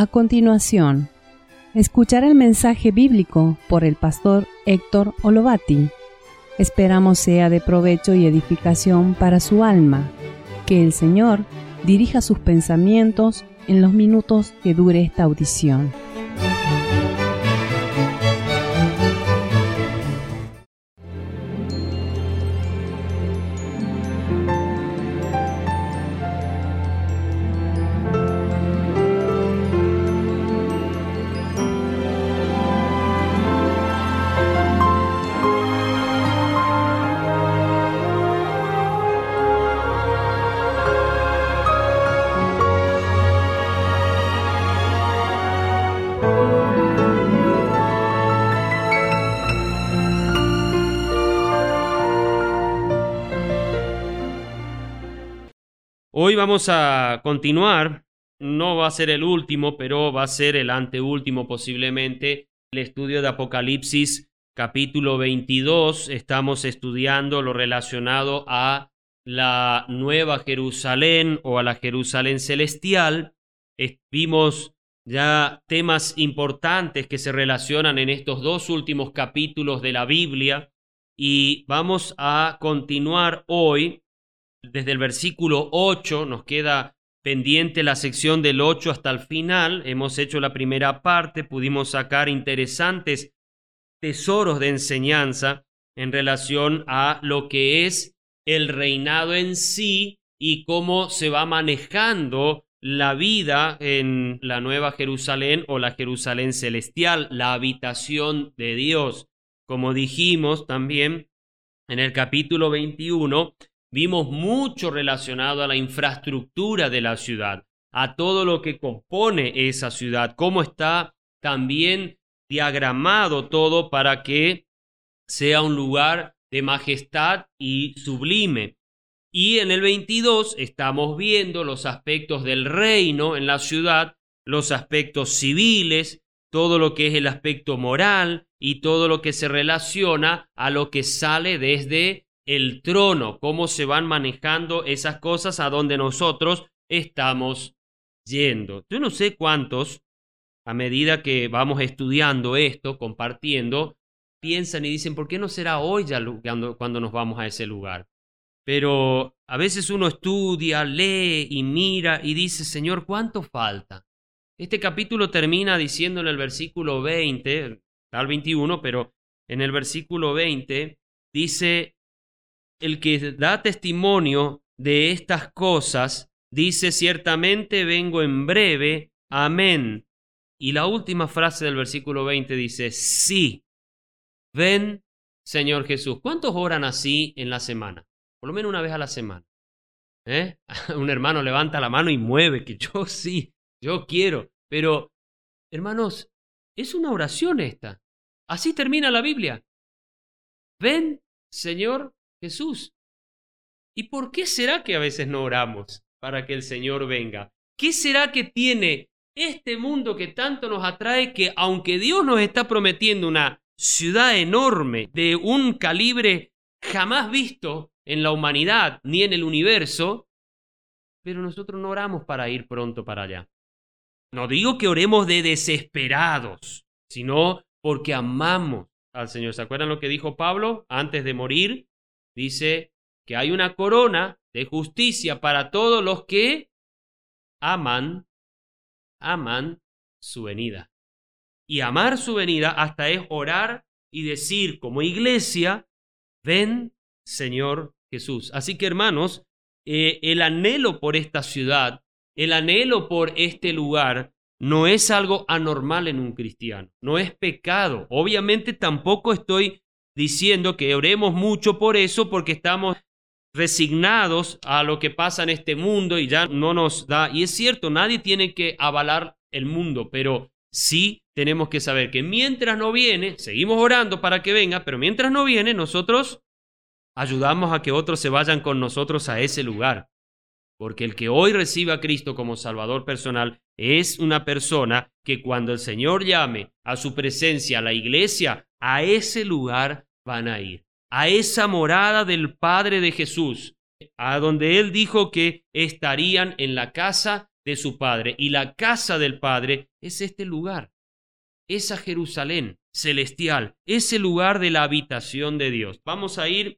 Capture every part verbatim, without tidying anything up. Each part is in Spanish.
A continuación, escuchar el mensaje bíblico por el pastor Héctor Olovati. Esperamos sea de provecho y edificación para su alma. Que el Señor dirija sus pensamientos en los minutos que dure esta audición. Hoy vamos a continuar, no va a ser el último, pero va a ser el anteúltimo posiblemente, el estudio de Apocalipsis capítulo veintidós. Estamos estudiando lo relacionado a la Nueva Jerusalén o a la Jerusalén celestial. Vimos ya temas importantes que se relacionan en estos dos últimos capítulos de la Biblia y vamos a continuar hoy. Desde el versículo ocho, nos queda pendiente la sección del ocho hasta el final. Hemos hecho la primera parte, pudimos sacar interesantes tesoros de enseñanza en relación a lo que es el reinado en sí y cómo se va manejando la vida en la Nueva Jerusalén o la Jerusalén celestial, la habitación de Dios. Como dijimos también en el capítulo veintiuno, vimos mucho relacionado a la infraestructura de la ciudad, a todo lo que compone esa ciudad, cómo está también diagramado todo para que sea un lugar de majestad y sublime. Y en el veintidós estamos viendo los aspectos del reino en la ciudad, los aspectos civiles, todo lo que es el aspecto moral y todo lo que se relaciona a lo que sale desde el trono, cómo se van manejando esas cosas a donde nosotros estamos yendo. Yo no sé cuántos, a medida que vamos estudiando esto, compartiendo, piensan y dicen, ¿por qué no será hoy ya cuando, cuando nos vamos a ese lugar? Pero a veces uno estudia, lee y mira y dice, Señor, ¿cuánto falta? Este capítulo termina diciendo en el versículo veinte, al veintiuno, pero en el versículo veinte dice, el que da testimonio de estas cosas dice, ciertamente vengo en breve, amén. Y la última frase del versículo veinte dice, sí, ven, Señor Jesús. ¿Cuántos oran así en la semana? Por lo menos una vez a la semana. ¿Eh? Un hermano levanta la mano y mueve, que yo sí, yo quiero. Pero, hermanos, es una oración esta. Así termina la Biblia. Ven, Señor Jesús. ¿Y por qué será que a veces no oramos para que el Señor venga? ¿Qué será que tiene este mundo que tanto nos atrae que aunque Dios nos está prometiendo una ciudad enorme de un calibre jamás visto en la humanidad ni en el universo, pero nosotros no oramos para ir pronto para allá? No digo que oremos de desesperados, sino porque amamos al Señor. ¿Se acuerdan lo que dijo Pablo antes de morir? Dice que hay una corona de justicia para todos los que aman, aman su venida. Y amar su venida hasta es orar y decir como iglesia, ven, Señor Jesús. Así que, hermanos, eh, el anhelo por esta ciudad, el anhelo por este lugar, no es algo anormal en un cristiano, no es pecado. Obviamente tampoco estoy diciendo que oremos mucho por eso porque estamos resignados a lo que pasa en este mundo y ya no nos da. Y es cierto, nadie tiene que avalar el mundo, pero sí tenemos que saber que mientras no viene, seguimos orando para que venga, pero mientras no viene, nosotros ayudamos a que otros se vayan con nosotros a ese lugar. Porque el que hoy recibe a Cristo como Salvador personal es una persona que cuando el Señor llame a su presencia a la iglesia, a ese lugar van a ir, a esa morada del Padre de Jesús, a donde Él dijo que estarían en la casa de su Padre. Y la casa del Padre es este lugar, esa Jerusalén celestial, ese lugar de la habitación de Dios. Vamos a ir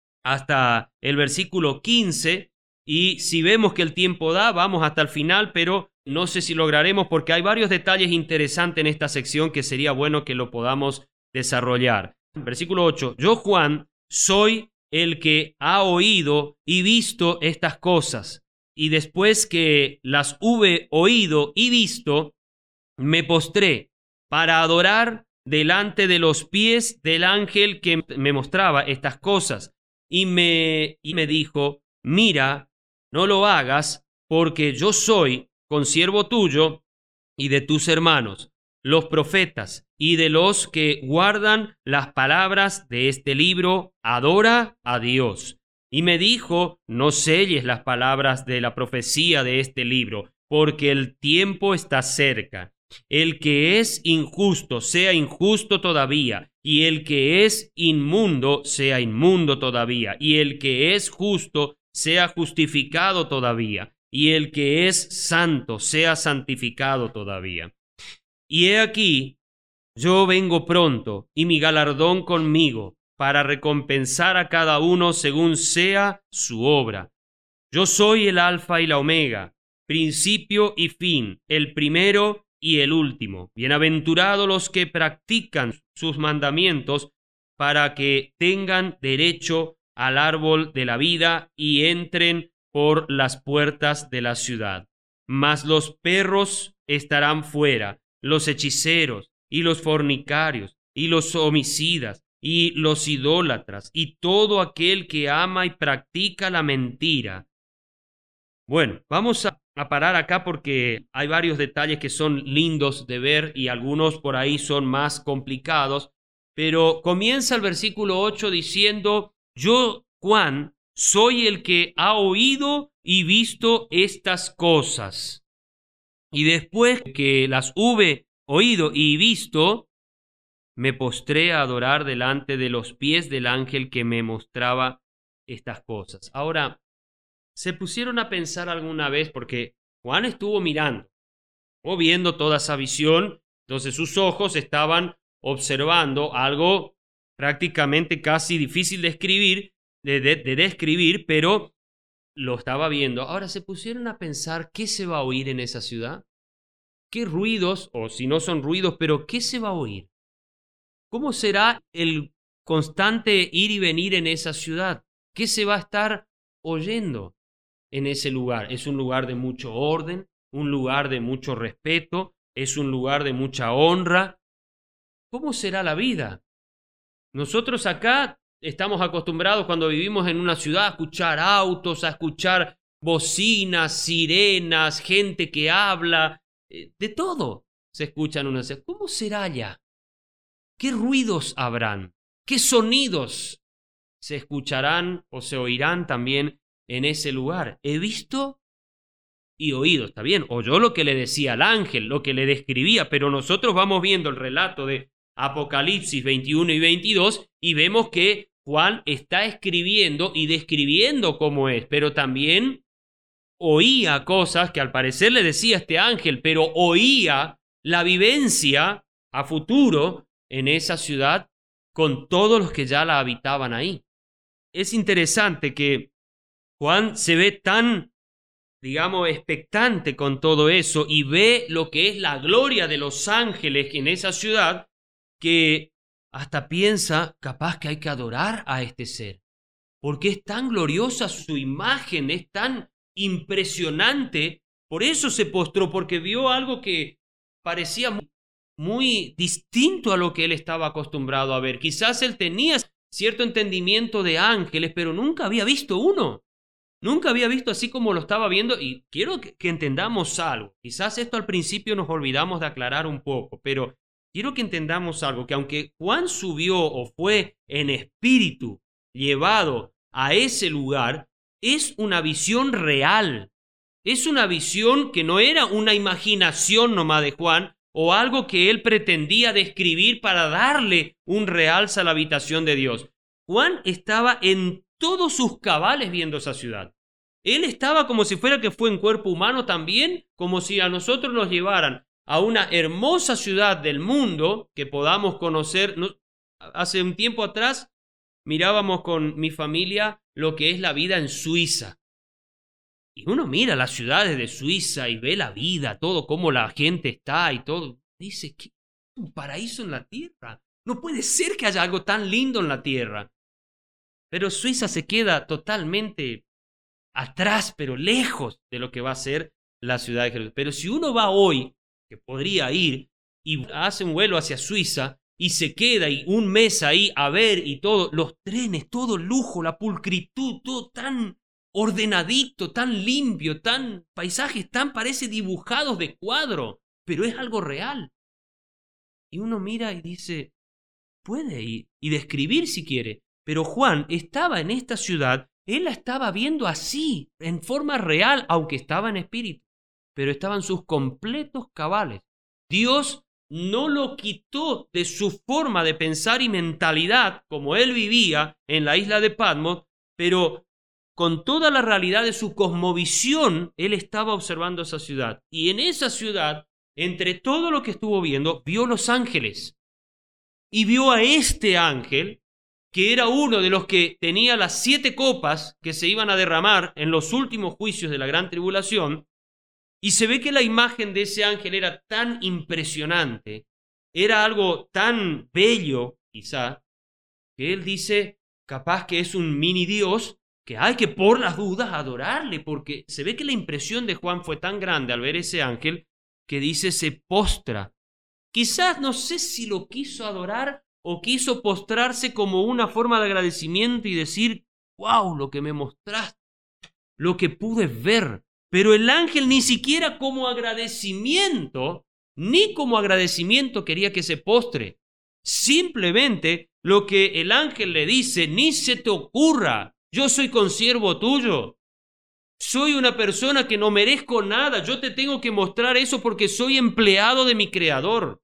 hasta el versículo quince y si vemos que el tiempo da, vamos hasta el final, pero no sé si lograremos porque hay varios detalles interesantes en esta sección que sería bueno que lo podamos desarrollar. Versículo ocho. Yo, Juan, soy el que ha oído y visto estas cosas, y después que las hube oído y visto, me postré para adorar delante de los pies del ángel que me mostraba estas cosas, y me, y me dijo, mira, no lo hagas, porque yo soy consiervo tuyo y de tus hermanos, los profetas, y de los que guardan las palabras de este libro, adora a Dios. Y me dijo, no selles las palabras de la profecía de este libro, porque el tiempo está cerca. El que es injusto sea injusto todavía, y el que es inmundo sea inmundo todavía, y el que es justo sea justificado todavía, y el que es santo sea santificado todavía. Y he aquí, yo vengo pronto, y mi galardón conmigo, para recompensar a cada uno según sea su obra. Yo soy el Alfa y la Omega, principio y fin, el primero y el último. Bienaventurados los que practican sus mandamientos, para que tengan derecho al árbol de la vida y entren por las puertas de la ciudad. Mas los perros estarán fuera, los hechiceros y los fornicarios y los homicidas y los idólatras y todo aquel que ama y practica la mentira. Bueno, vamos a, a parar acá porque hay varios detalles que son lindos de ver y algunos por ahí son más complicados, pero comienza el versículo ocho diciendo, yo, Juan, soy el que ha oído y visto estas cosas. Y después que las hube oído y visto, me postré a adorar delante de los pies del ángel que me mostraba estas cosas. Ahora, ¿se pusieron a pensar alguna vez? Porque Juan estuvo mirando o viendo toda esa visión, entonces sus ojos estaban observando algo prácticamente casi difícil de escribir, de, de, de describir, pero lo estaba viendo. Ahora, ¿se pusieron a pensar qué se va a oír en esa ciudad? ¿Qué ruidos, o si no son ruidos, pero qué se va a oír? ¿Cómo será el constante ir y venir en esa ciudad? ¿Qué se va a estar oyendo en ese lugar? Es un lugar de mucho orden, un lugar de mucho respeto, es un lugar de mucha honra. ¿Cómo será la vida? Nosotros acá estamos acostumbrados cuando vivimos en una ciudad a escuchar autos, a escuchar bocinas, sirenas, gente que habla, de todo se escucha en una ciudad. ¿Cómo será allá? ¿Qué ruidos habrán? ¿Qué sonidos se escucharán o se oirán también en ese lugar? He visto y oído, está bien, oyó lo que le decía al ángel, lo que le describía, pero nosotros vamos viendo el relato de Apocalipsis veintiuno y veintidós y vemos que Juan está escribiendo y describiendo cómo es, pero también oía cosas que al parecer le decía este ángel, pero oía la vivencia a futuro en esa ciudad con todos los que ya la habitaban ahí. Es interesante que Juan se ve tan, digamos, expectante con todo eso y ve lo que es la gloria de los ángeles en esa ciudad, que hasta piensa, capaz que hay que adorar a este ser, porque es tan gloriosa su imagen, es tan impresionante. Por eso se postró, porque vio algo que parecía muy, muy distinto a lo que él estaba acostumbrado a ver. Quizás él tenía cierto entendimiento de ángeles, pero nunca había visto uno. Nunca había visto así como lo estaba viendo, y quiero que, que entendamos algo. Quizás esto al principio nos olvidamos de aclarar un poco, pero quiero que entendamos algo, que aunque Juan subió o fue en espíritu llevado a ese lugar, es una visión real. Es una visión que no era una imaginación nomás de Juan o algo que él pretendía describir para darle un realce a la habitación de Dios. Juan estaba en todos sus cabales viendo esa ciudad. Él estaba como si fuera que fue en cuerpo humano también, como si a nosotros nos llevaran a una hermosa ciudad del mundo que podamos conocer. Hace un tiempo atrás mirábamos con mi familia lo que es la vida en Suiza. Y uno mira las ciudades de Suiza y ve la vida, todo, cómo la gente está y todo. Dice, ¿qué? ¿Un paraíso en la tierra? No puede ser que haya algo tan lindo en la tierra. Pero Suiza se queda totalmente atrás, pero lejos de lo que va a ser la ciudad de Jerusalén. Pero si uno va hoy, que podría ir, y hace un vuelo hacia Suiza, y se queda y un mes ahí a ver y todo, los trenes, todo lujo, la pulcritud, todo tan ordenadito, tan limpio, tan paisajes tan parece dibujados de cuadro, pero es algo real. Y uno mira y dice, puede ir y describir si quiere, pero Juan estaba en esta ciudad, él la estaba viendo así, en forma real, aunque estaba en espíritu, pero estaban sus completos cabales. Dios no lo quitó de su forma de pensar y mentalidad como él vivía en la isla de Patmos, pero con toda la realidad de su cosmovisión, él estaba observando esa ciudad. Y en esa ciudad, entre todo lo que estuvo viendo, vio los ángeles. Y vio a este ángel, que era uno de los que tenía las siete copas que se iban a derramar en los últimos juicios de la gran tribulación. Y se ve que la imagen de ese ángel era tan impresionante, era algo tan bello, quizá, que él dice, capaz que es un mini Dios, que hay que por las dudas adorarle, porque se ve que la impresión de Juan fue tan grande al ver ese ángel, que dice se postra. Quizás no sé si lo quiso adorar o quiso postrarse como una forma de agradecimiento y decir, wow, lo que me mostraste, lo que pude ver. Pero el ángel ni siquiera como agradecimiento, ni como agradecimiento quería que se postre. Simplemente lo que el ángel le dice, ni se te ocurra, yo soy consiervo tuyo. Soy una persona que no merezco nada, yo te tengo que mostrar eso porque soy empleado de mi Creador.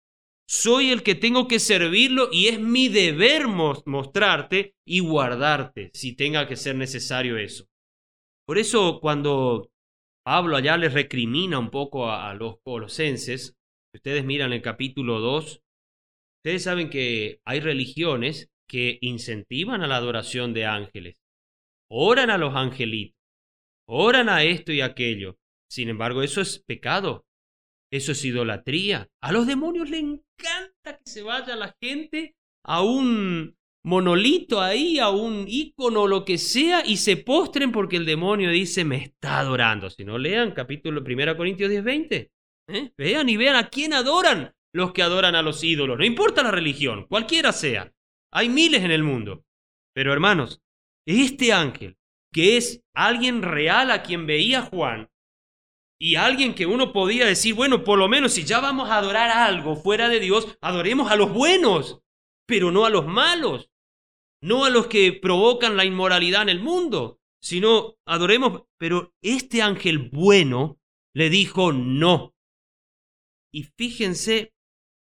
Soy el que tengo que servirlo y es mi deber mostrarte y guardarte si tenga que ser necesario eso. Por eso cuando Pablo allá les recrimina un poco a, a los colosenses, ustedes miran el capítulo dos, ustedes saben que hay religiones que incentivan a la adoración de ángeles, oran a los angelitos, oran a esto y aquello. Sin embargo, eso es pecado, eso es idolatría. A los demonios les encanta que se vaya la gente a un monolito ahí, a un ícono, lo que sea, y se postren porque el demonio dice, me está adorando. Si no, lean capítulo primero Corintios diez, veinte. ¿Eh? Vean y vean a quién adoran los que adoran a los ídolos. No importa la religión, cualquiera sea. Hay miles en el mundo. Pero hermanos, este ángel, que es alguien real a quien veía Juan, y alguien que uno podía decir, bueno, por lo menos si ya vamos a adorar algo fuera de Dios, adoremos a los buenos, pero no a los malos, no a los que provocan la inmoralidad en el mundo, sino adoremos. Pero este ángel bueno le dijo no. Y fíjense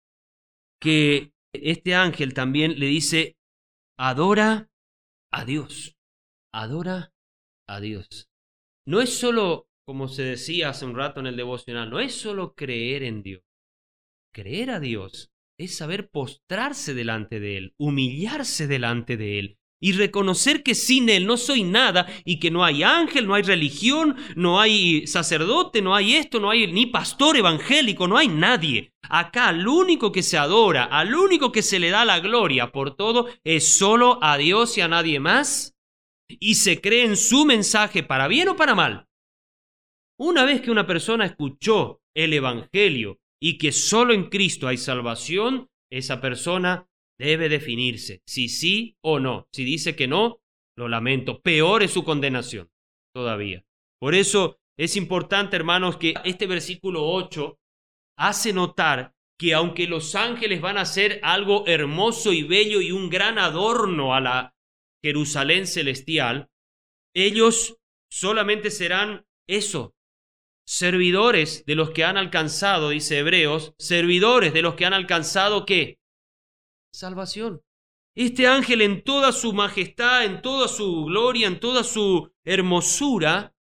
que este ángel también le dice, adora a Dios, adora a Dios. No es solo, como se decía hace un rato en el devocional, no es solo creer en Dios. Creer a Dios es saber postrarse delante de Él, humillarse delante de Él y reconocer que sin Él no soy nada y que no hay ángel, no hay religión, no hay sacerdote, no hay esto, no hay ni pastor evangélico, no hay nadie. Acá al único que se adora, al único que se le da la gloria por todo es solo a Dios y a nadie más, y se cree en su mensaje para bien o para mal. Una vez que una persona escuchó el evangelio y que solo en Cristo hay salvación, esa persona debe definirse si sí o no. Si dice que no, lo lamento. Peor es su condenación todavía. Por eso es importante, hermanos, que este versículo ocho hace notar que aunque los ángeles van a hacer algo hermoso y bello y un gran adorno a la Jerusalén celestial, ellos solamente serán eso, servidores de los que han alcanzado, dice Hebreos, servidores de los que han alcanzado ¿qué? Salvación. Este ángel en toda su majestad, en toda su gloria, en toda su hermosura,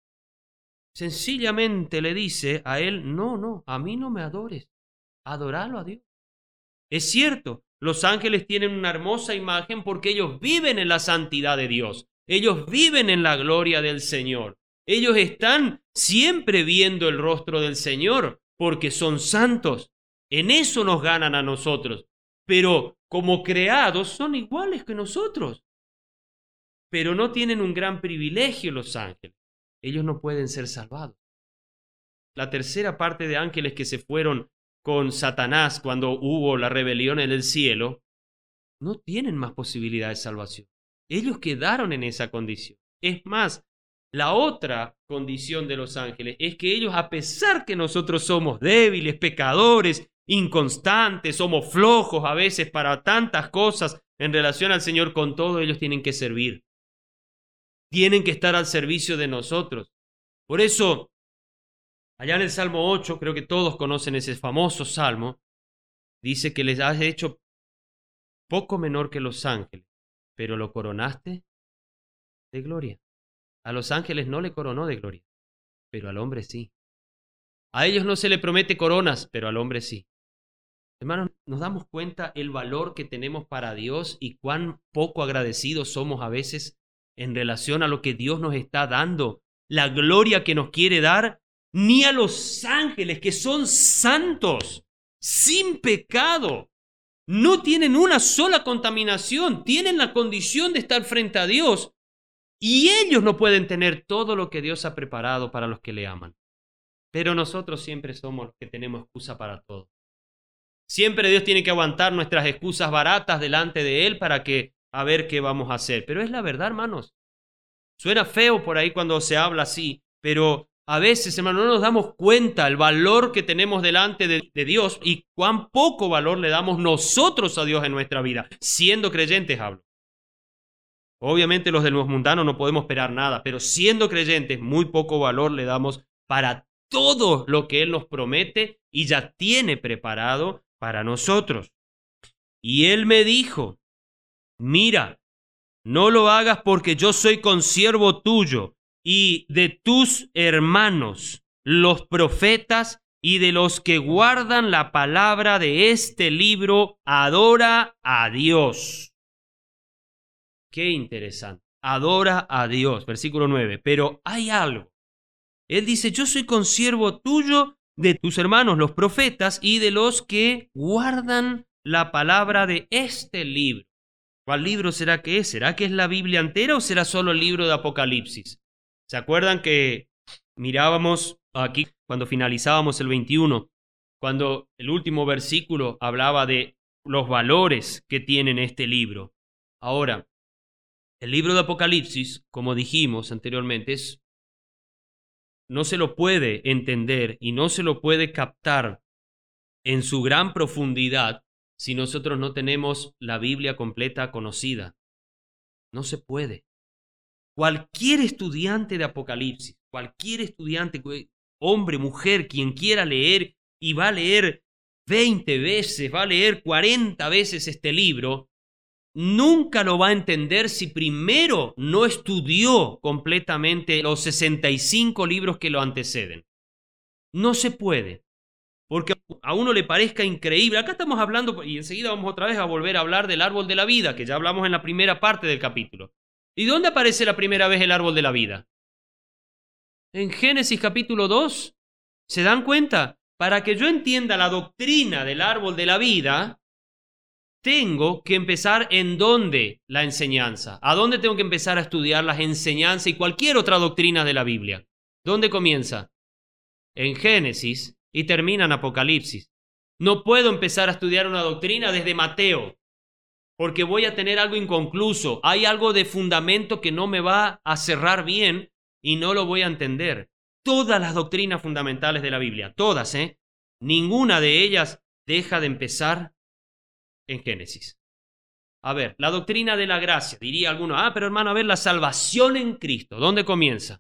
sencillamente le dice a él, no, no, a mí no me adores, adoralo a Dios. Es cierto, los ángeles tienen una hermosa imagen porque ellos viven en la santidad de Dios, ellos viven en la gloria del Señor, ellos están siempre viendo el rostro del Señor porque son santos, en eso nos ganan a nosotros, pero como creados son iguales que nosotros, pero no tienen un gran privilegio los ángeles, ellos no pueden ser salvados. La tercera parte de ángeles que se fueron con Satanás cuando hubo la rebelión en el cielo, no tienen más posibilidad de salvación. Ellos quedaron en esa condición. Es más, la otra condición de los ángeles es que ellos, a pesar que nosotros somos débiles, pecadores, inconstantes, somos flojos a veces para tantas cosas en relación al Señor, con todo ellos tienen que servir. Tienen que estar al servicio de nosotros. Por eso, allá en el Salmo ocho, creo que todos conocen ese famoso salmo, dice que les has hecho poco menor que los ángeles, pero lo coronaste de gloria. A los ángeles no le coronó de gloria, pero al hombre sí. A ellos no se le promete coronas, pero al hombre sí. Hermanos, nos damos cuenta el valor que tenemos para Dios y cuán poco agradecidos somos a veces en relación a lo que Dios nos está dando, la gloria que nos quiere dar. Ni a los ángeles, que son santos, sin pecado, no tienen una sola contaminación, tienen la condición de estar frente a Dios, y ellos no pueden tener todo lo que Dios ha preparado para los que le aman. Pero nosotros siempre somos los que tenemos excusa para todo. Siempre Dios tiene que aguantar nuestras excusas baratas delante de Él para que, a ver qué vamos a hacer. Pero es la verdad, hermanos. Suena feo por ahí cuando se habla así, pero a veces, hermano, no nos damos cuenta el valor que tenemos delante de, de Dios y cuán poco valor le damos nosotros a Dios en nuestra vida, siendo creyentes, hablo. Obviamente los de los mundanos no podemos esperar nada, pero siendo creyentes, muy poco valor le damos para todo lo que Él nos promete y ya tiene preparado para nosotros. Y Él me dijo, mira, no lo hagas porque yo soy consiervo tuyo y de tus hermanos, los profetas, y de los que guardan la palabra de este libro, adora a Dios. Qué interesante. Adora a Dios. Versículo nueve. Pero hay algo. Él dice, yo soy consiervo tuyo, de tus hermanos, los profetas, y de los que guardan la palabra de este libro. ¿Cuál libro será que es? ¿Será que es la Biblia entera o será solo el libro de Apocalipsis? ¿Se acuerdan que mirábamos aquí cuando finalizábamos el veintiuno, cuando el último versículo hablaba de los valores que tiene este libro? Ahora, el libro de Apocalipsis, como dijimos anteriormente, es, no se lo puede entender y no se lo puede captar en su gran profundidad si nosotros no tenemos la Biblia completa conocida. No se puede. Cualquier estudiante de Apocalipsis, cualquier estudiante, hombre, mujer, quien quiera leer y va a leer veinte veces, va a leer cuarenta veces este libro, nunca lo va a entender si primero no estudió completamente los sesenta y cinco libros que lo anteceden. No se puede. Porque a uno le parezca increíble. Acá estamos hablando, y enseguida vamos otra vez a volver a hablar del árbol de la vida, que ya hablamos en la primera parte del capítulo. ¿Y dónde aparece la primera vez el árbol de la vida? En Génesis capítulo dos. ¿Se dan cuenta? Para que yo entienda la doctrina del árbol de la vida, tengo que empezar en dónde la enseñanza. ¿A dónde tengo que empezar a estudiar las enseñanzas y cualquier otra doctrina de la Biblia? ¿Dónde comienza? En Génesis y termina en Apocalipsis. No puedo empezar a estudiar una doctrina desde Mateo, porque voy a tener algo inconcluso. Hay algo de fundamento que no me va a cerrar bien y no lo voy a entender. Todas las doctrinas fundamentales de la Biblia, todas, ¿eh? Ninguna de ellas deja de empezar en Génesis. A ver, la doctrina de la gracia. Diría alguno, ah, pero hermano, a ver, la salvación en Cristo, ¿dónde comienza?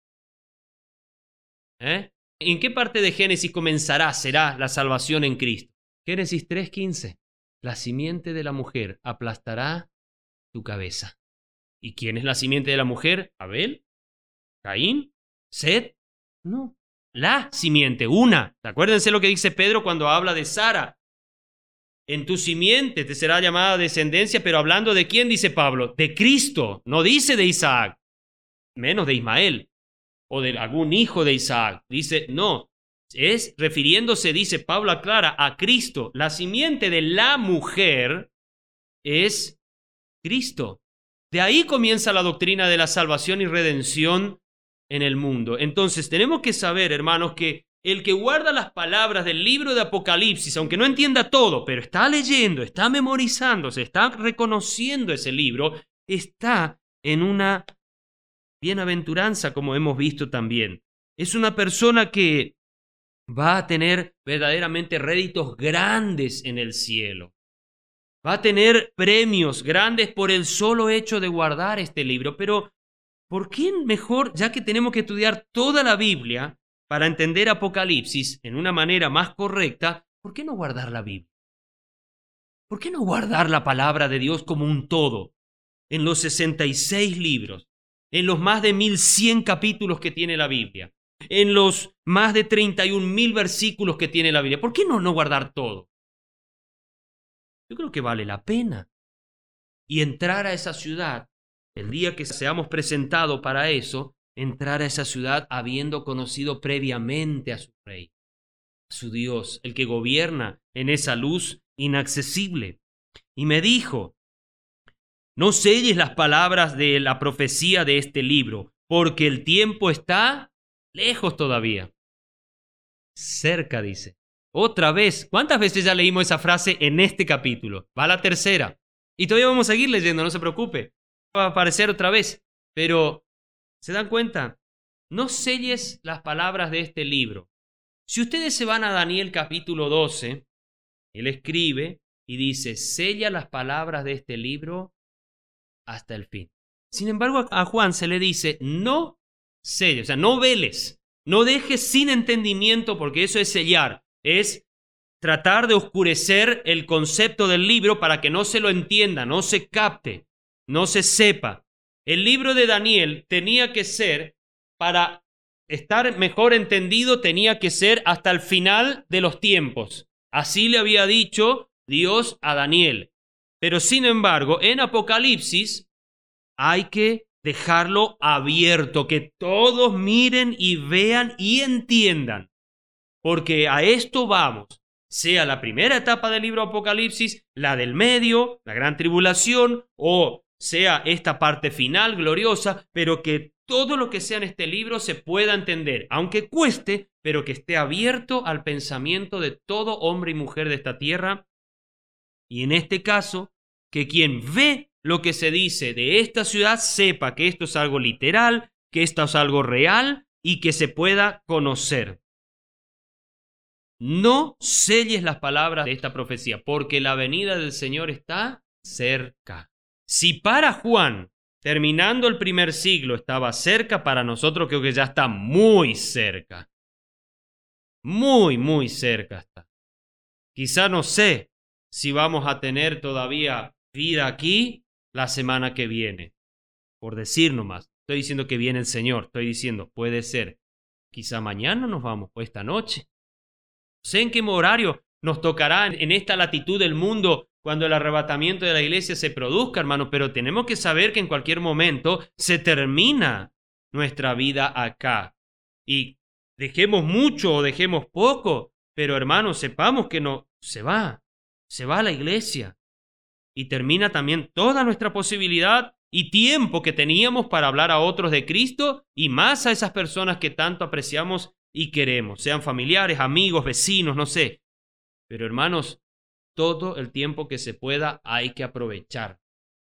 ¿Eh? ¿En qué parte de Génesis comenzará, será la salvación en Cristo? Génesis tres quince. La simiente de la mujer aplastará tu cabeza. ¿Y quién es la simiente de la mujer? ¿Abel? ¿Caín? ¿Set? No, la simiente, una. Acuérdense lo que dice Pedro cuando habla de Sara. En tu simiente te será llamada descendencia, pero hablando de quién, dice Pablo, de Cristo, no dice de Isaac, menos de Ismael, o de algún hijo de Isaac. Dice, no, es refiriéndose, dice Pablo aclara, a Cristo. La simiente de la mujer es Cristo. De ahí comienza la doctrina de la salvación y redención en el mundo. Entonces tenemos que saber, hermanos, que el que guarda las palabras del libro de Apocalipsis, aunque no entienda todo, pero está leyendo, está memorizándose, está reconociendo ese libro, está en una bienaventuranza, como hemos visto también. Es una persona que va a tener verdaderamente réditos grandes en el cielo. Va a tener premios grandes por el solo hecho de guardar este libro. Pero, ¿por qué mejor, ya que tenemos que estudiar toda la Biblia para entender Apocalipsis en una manera más correcta, ¿por qué no guardar la Biblia? ¿Por qué no guardar la palabra de Dios como un todo? En los sesenta y seis libros, en los más de mil cien capítulos que tiene la Biblia, en los más de treinta y un mil versículos que tiene la Biblia. ¿Por qué no, no guardar todo? Yo creo que vale la pena. Y entrar a esa ciudad, el día que seamos presentados para eso, entrar a esa ciudad habiendo conocido previamente a su Rey, a su Dios, el que gobierna en esa luz inaccesible. Y me dijo, no selles las palabras de la profecía de este libro, porque el tiempo está lejos todavía. Cerca, dice. Otra vez. ¿Cuántas veces ya leímos esa frase en este capítulo? Va la tercera. Y todavía vamos a seguir leyendo, no se preocupe. Va a aparecer otra vez. Pero, ¿se dan cuenta? No selles las palabras de este libro. Si ustedes se van a Daniel capítulo doce, él escribe y dice, sella las palabras de este libro hasta el fin. Sin embargo, a Juan se le dice, no selles, o sea, no veles, no dejes sin entendimiento, porque eso es sellar, es tratar de oscurecer el concepto del libro para que no se lo entienda, no se capte, no se sepa. El libro de Daniel tenía que ser, para estar mejor entendido, tenía que ser hasta el final de los tiempos. Así le había dicho Dios a Daniel. Pero sin embargo, en Apocalipsis hay que dejarlo abierto, que todos miren y vean y entiendan. Porque a esto vamos, sea la primera etapa del libro Apocalipsis, la del medio, la gran tribulación, o sea esta parte final gloriosa, pero que todo lo que sea en este libro se pueda entender, aunque cueste, pero que esté abierto al pensamiento de todo hombre y mujer de esta tierra. Y en este caso, que quien ve lo que se dice de esta ciudad sepa que esto es algo literal, que esto es algo real y que se pueda conocer. No selles las palabras de esta profecía, porque la venida del Señor está cerca. Si para Juan, terminando el primer siglo, estaba cerca, para nosotros creo que ya está muy cerca. Muy, muy cerca está. Quizá no sé si vamos a tener todavía vida aquí la semana que viene. Por decir nomás. Estoy diciendo que viene el Señor. Estoy diciendo, puede ser. Quizá mañana nos vamos, o esta noche. No sé en qué horario nos tocará en esta latitud del mundo cuando el arrebatamiento de la iglesia se produzca, hermanos, pero tenemos que saber que en cualquier momento se termina nuestra vida acá. Y dejemos mucho o dejemos poco, pero hermanos, sepamos que no se va, se va a la iglesia. Y termina también toda nuestra posibilidad y tiempo que teníamos para hablar a otros de Cristo y más a esas personas que tanto apreciamos y queremos, sean familiares, amigos, vecinos, no sé. Pero hermanos, todo el tiempo que se pueda hay que aprovechar.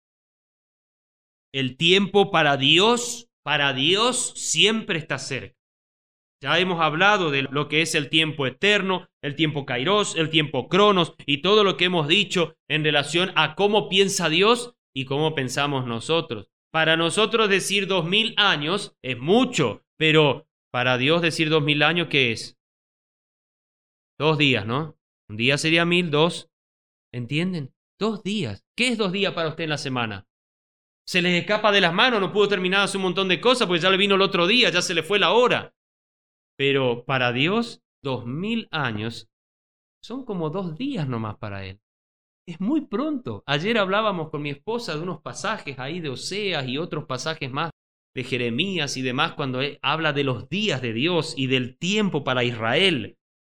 El tiempo para Dios, para Dios siempre está cerca. Ya hemos hablado de lo que es el tiempo eterno, el tiempo kairos, el tiempo cronos y todo lo que hemos dicho en relación a cómo piensa Dios y cómo pensamos nosotros. Para nosotros decir dos mil años es mucho, pero para Dios decir dos mil años, ¿qué es? Dos días, ¿no? Un día sería mil, dos. ¿Entienden? Dos días. ¿Qué es dos días para usted en la semana? Se les escapa de las manos, no pudo terminar hace un montón de cosas porque ya le vino el otro día, ya se le fue la hora. pero para Dios, dos mil años son como dos días nomás para Él. Es muy pronto. Ayer hablábamos con mi esposa de unos pasajes ahí de Oseas y otros pasajes más de Jeremías y demás, cuando él habla de los días de Dios y del tiempo para Israel.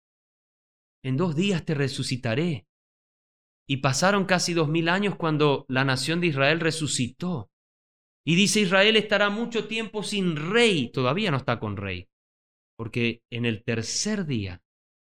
En dos días te resucitaré. Y pasaron casi dos mil años cuando la nación de Israel resucitó. Y dice, Israel estará mucho tiempo sin rey. Todavía no está con rey, porque en el tercer día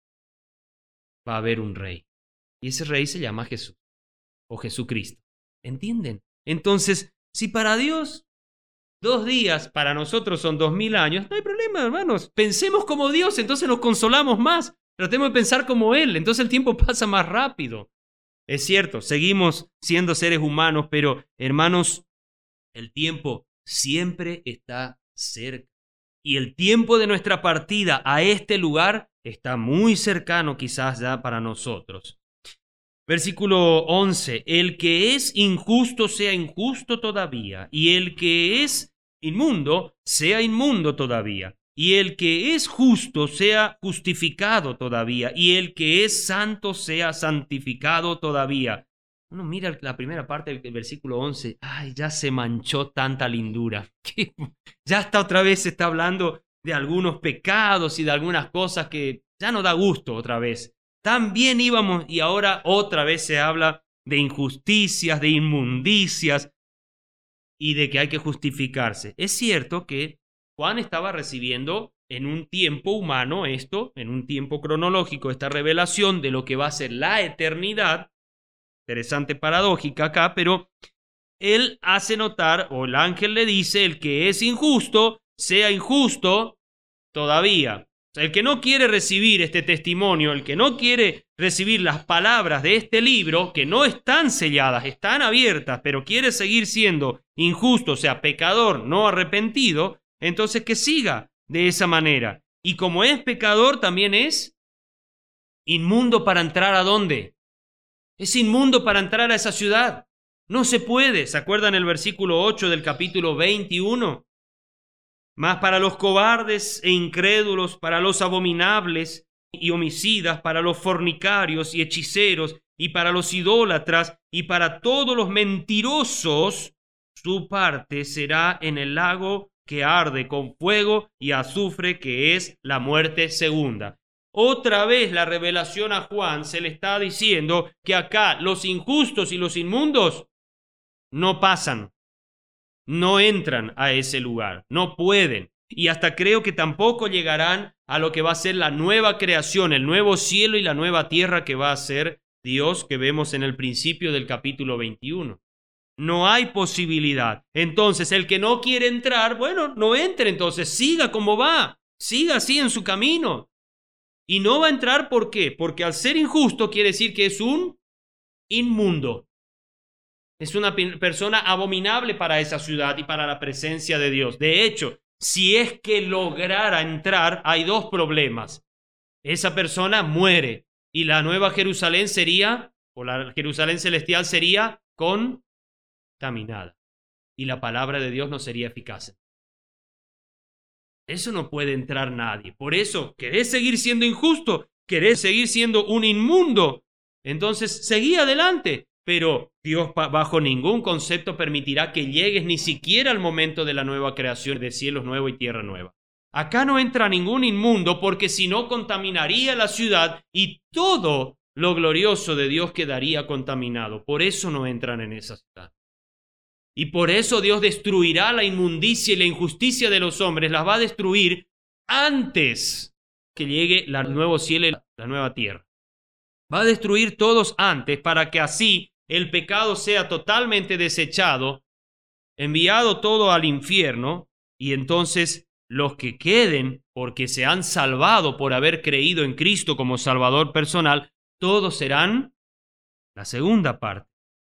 va a haber un rey. Y ese rey se llama Jesús o Jesucristo. ¿Entienden? Entonces, si para Dios dos días para nosotros son dos mil años, no hay problema, hermanos. Pensemos como Dios, entonces nos consolamos más. Tratemos de pensar como Él, entonces el tiempo pasa más rápido. Es cierto, seguimos siendo seres humanos, pero hermanos, el tiempo siempre está cerca. Y el tiempo de nuestra partida a este lugar está muy cercano quizás ya para nosotros. Versículo once, el que es injusto sea injusto todavía, y el que es inmundo sea inmundo todavía, y el que es justo sea justificado todavía, y el que es santo sea santificado todavía. Uno mira la primera parte del versículo once, ay, ya se manchó tanta lindura, que ya está otra vez se está hablando de algunos pecados y de algunas cosas que ya no da gusto otra vez. Tan bien íbamos y ahora otra vez se habla de injusticias, de inmundicias y de que hay que justificarse. Es cierto que Juan estaba recibiendo en un tiempo humano esto, en un tiempo cronológico, esta revelación de lo que va a ser la eternidad. Interesante paradójica acá, pero él hace notar, o el ángel le dice, el que es injusto, sea injusto todavía. El que no quiere recibir este testimonio, el que no quiere recibir las palabras de este libro, que no están selladas, están abiertas, pero quiere seguir siendo injusto, o sea, pecador, no arrepentido, entonces que siga de esa manera. Y como es pecador, también es inmundo para entrar ¿a dónde? Es inmundo para entrar a esa ciudad. No se puede. ¿Se acuerdan el versículo ocho del capítulo veintiuno? Mas para los cobardes e incrédulos, para los abominables y homicidas, para los fornicarios y hechiceros, y para los idólatras, y para todos los mentirosos, su parte será en el lago que arde con fuego y azufre, que es la muerte segunda. Otra vez la revelación a Juan se le está diciendo que acá los injustos y los inmundos no pasan. No entran a ese lugar, no pueden. Y hasta creo que tampoco llegarán a lo que va a ser la nueva creación, el nuevo cielo y la nueva tierra que va a ser Dios, que vemos en el principio del capítulo veintiuno. No hay posibilidad. Entonces, el que no quiere entrar, bueno, no entre, entonces siga como va, siga así en su camino. Y no va a entrar, ¿por qué? Porque al ser injusto quiere decir que es un inmundo. Es una persona abominable para esa ciudad y para la presencia de Dios. De hecho, si es que lograra entrar, hay dos problemas. Esa persona muere y la nueva Jerusalén sería, o la Jerusalén celestial sería contaminada. Y la palabra de Dios no sería eficaz. Eso no puede entrar nadie. Por eso, ¿querés seguir siendo injusto? ¿Querés seguir siendo un inmundo? Entonces, seguí adelante. Pero Dios bajo ningún concepto permitirá que llegues ni siquiera al momento de la nueva creación de cielos nuevos y tierra nueva. Acá no entra ningún inmundo porque si no contaminaría la ciudad y todo lo glorioso de Dios quedaría contaminado. Por eso no entran en esa ciudad. Y por eso Dios destruirá la inmundicia y la injusticia de los hombres, las va a destruir antes que llegue el nuevo cielo y la nueva tierra. Va a destruir todos antes para que así el pecado sea totalmente desechado, enviado todo al infierno, y entonces los que queden, porque se han salvado por haber creído en Cristo como Salvador personal, todos serán la segunda parte.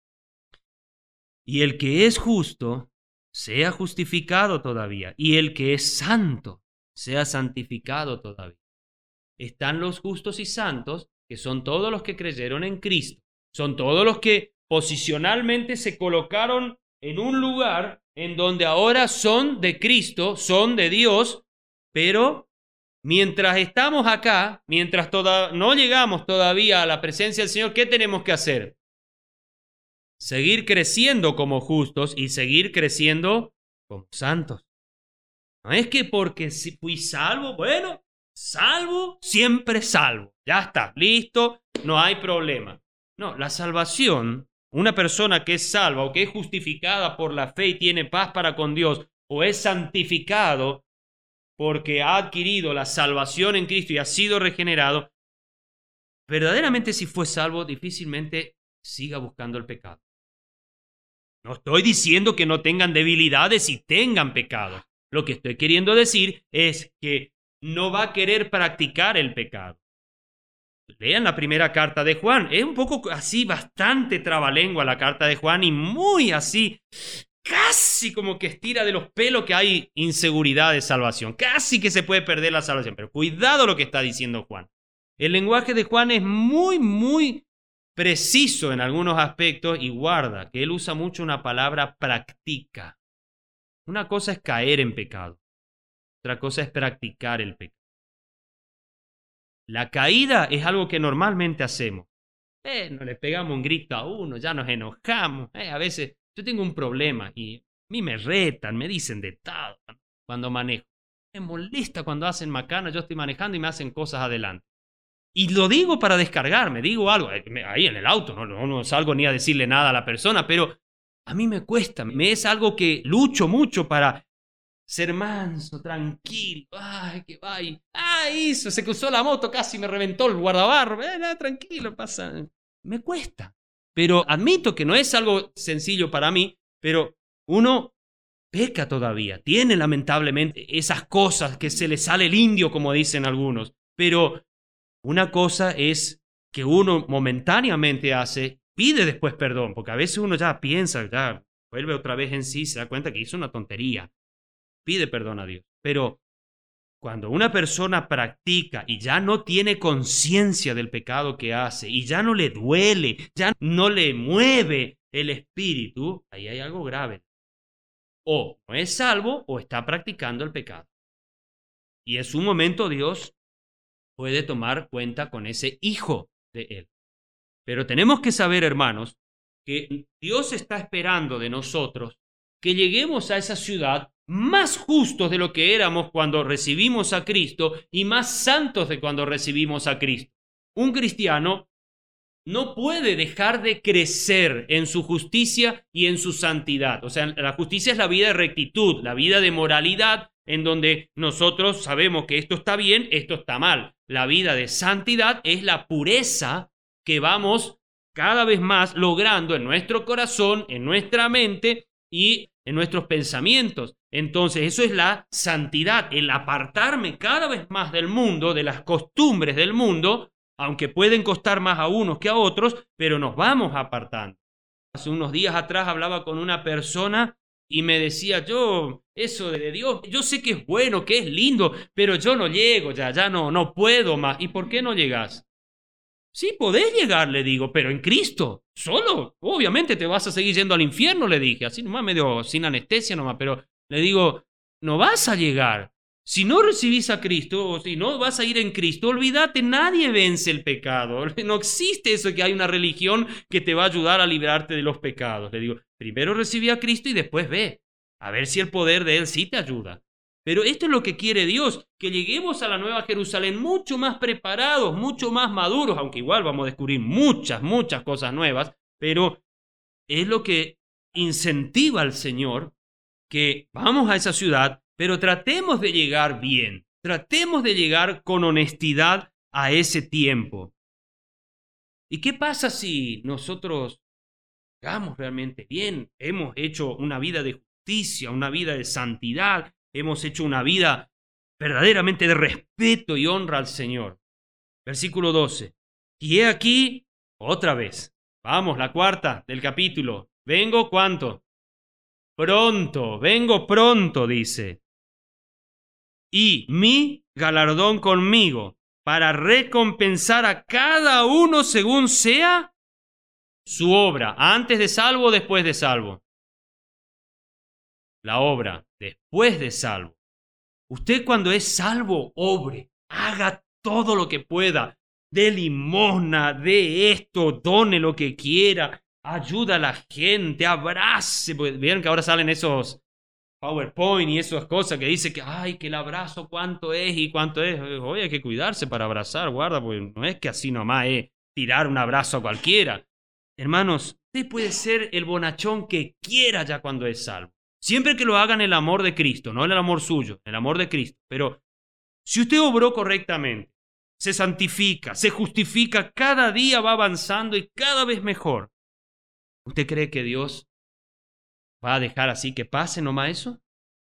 Y el que es justo sea justificado todavía, y el que es santo sea santificado todavía. Están los justos y santos, que son todos los que creyeron en Cristo. Son todos los que posicionalmente se colocaron en un lugar en donde ahora son de Cristo, son de Dios, pero mientras estamos acá, mientras toda, no llegamos todavía a la presencia del Señor, ¿qué tenemos que hacer? Seguir creciendo como justos y seguir creciendo como santos. No es que porque si fui salvo, bueno, salvo, siempre salvo. Ya está, listo, no hay problema. No, la salvación, una persona que es salva o que es justificada por la fe y tiene paz para con Dios, o es santificado porque ha adquirido la salvación en Cristo y ha sido regenerado, verdaderamente si fue salvo, difícilmente siga buscando el pecado. No estoy diciendo que no tengan debilidades y tengan pecados. Lo que estoy queriendo decir es que no va a querer practicar el pecado. Lean la primera carta de Juan. Es un poco así, bastante trabalengua la carta de Juan y muy así, casi como que estira de los pelos que hay inseguridad de salvación. Casi que se puede perder la salvación. Pero cuidado lo que está diciendo Juan. El lenguaje de Juan es muy, muy preciso en algunos aspectos y guarda que él usa mucho una palabra practica. Una cosa es caer en pecado, otra cosa es practicar el pecado. La caída es algo que normalmente hacemos. Eh, no le pegamos un grito a uno, ya nos enojamos. Eh, a veces yo tengo un problema y a mí me retan, me dicen de todo cuando manejo. Me molesta cuando hacen macana, yo estoy manejando y me hacen cosas adelante. Y lo digo para descargarme, digo algo, ahí en el auto, no, no, no salgo ni a decirle nada a la persona, pero a mí me cuesta, me es algo que lucho mucho para ser manso, tranquilo. Ay, que vaya. Ah, hizo, se cruzó la moto, casi me reventó el guardabarro. Eh, no, tranquilo, pasa. Me cuesta. Pero admito que no es algo sencillo para mí, pero uno peca todavía. Tiene lamentablemente esas cosas que se le sale el indio, como dicen algunos. Pero una cosa es que uno momentáneamente hace, pide después perdón, porque a veces uno ya piensa, ya vuelve otra vez en sí, se da cuenta que hizo una tontería. Pide perdón a Dios. Pero cuando una persona practica y ya no tiene conciencia del pecado que hace y ya no le duele, ya no le mueve el espíritu, ahí hay algo grave. O no es salvo o está practicando el pecado. Y en su momento Dios puede tomar cuenta con ese hijo de él. Pero tenemos que saber, hermanos, que Dios está esperando de nosotros que lleguemos a esa ciudad más justos de lo que éramos cuando recibimos a Cristo y más santos de cuando recibimos a Cristo. Un cristiano no puede dejar de crecer en su justicia y en su santidad. O sea, la justicia es la vida de rectitud, la vida de moralidad, en donde nosotros sabemos que esto está bien, esto está mal. La vida de santidad es la pureza que vamos cada vez más logrando en nuestro corazón, en nuestra mente y en nuestros pensamientos. Entonces, eso es la santidad, el apartarme cada vez más del mundo, de las costumbres del mundo, aunque pueden costar más a unos que a otros, pero nos vamos apartando. Hace unos días atrás hablaba con una persona y me decía, yo, eso de Dios, yo sé que es bueno, que es lindo, pero yo no llego ya, ya no, no puedo más. ¿Y por qué no llegas? Sí, podés llegar, le digo, pero en Cristo, solo. Obviamente te vas a seguir yendo al infierno, le dije, así nomás medio sin anestesia nomás, pero le digo, no vas a llegar. Si no recibís a Cristo, o si no vas a ir en Cristo, olvídate, nadie vence el pecado. No existe eso que hay una religión que te va a ayudar a librarte de los pecados. Le digo, primero recibí a Cristo y después ve, a ver si el poder de Él sí te ayuda. Pero esto es lo que quiere Dios, que lleguemos a la Nueva Jerusalén mucho más preparados, mucho más maduros, aunque igual vamos a descubrir muchas, muchas cosas nuevas, pero es lo que incentiva al Señor que vamos a esa ciudad, pero tratemos de llegar bien, tratemos de llegar con honestidad a ese tiempo. ¿Y qué pasa si nosotros llegamos realmente bien? Hemos hecho una vida de justicia, una vida de santidad, hemos hecho una vida verdaderamente de respeto y honra al Señor. Versículo doce. Y he aquí, otra vez, vamos, la cuarta del capítulo. Vengo, ¿cuánto? Pronto, vengo pronto, dice. Y mi galardón conmigo, para recompensar a cada uno según sea su obra, antes de salvo o después de salvo. La obra, después de salvo. Usted cuando es salvo, obre, haga todo lo que pueda. De limosna, de esto, done lo que quiera, ayuda a la gente, abrace. Vieron que ahora salen esos PowerPoint y esas cosas que dice que, ay, que el abrazo cuánto es y cuánto es. Hoy hay que cuidarse para abrazar, guarda, porque no es que así nomás es tirar un abrazo a cualquiera. Hermanos, usted puede ser el bonachón que quiera ya cuando es salvo. Siempre que lo haga en el amor de Cristo, no en el amor suyo, en el amor de Cristo. Pero si usted obró correctamente, se santifica, se justifica, cada día va avanzando y cada vez mejor, ¿usted cree que Dios va a dejar así que pase nomás eso?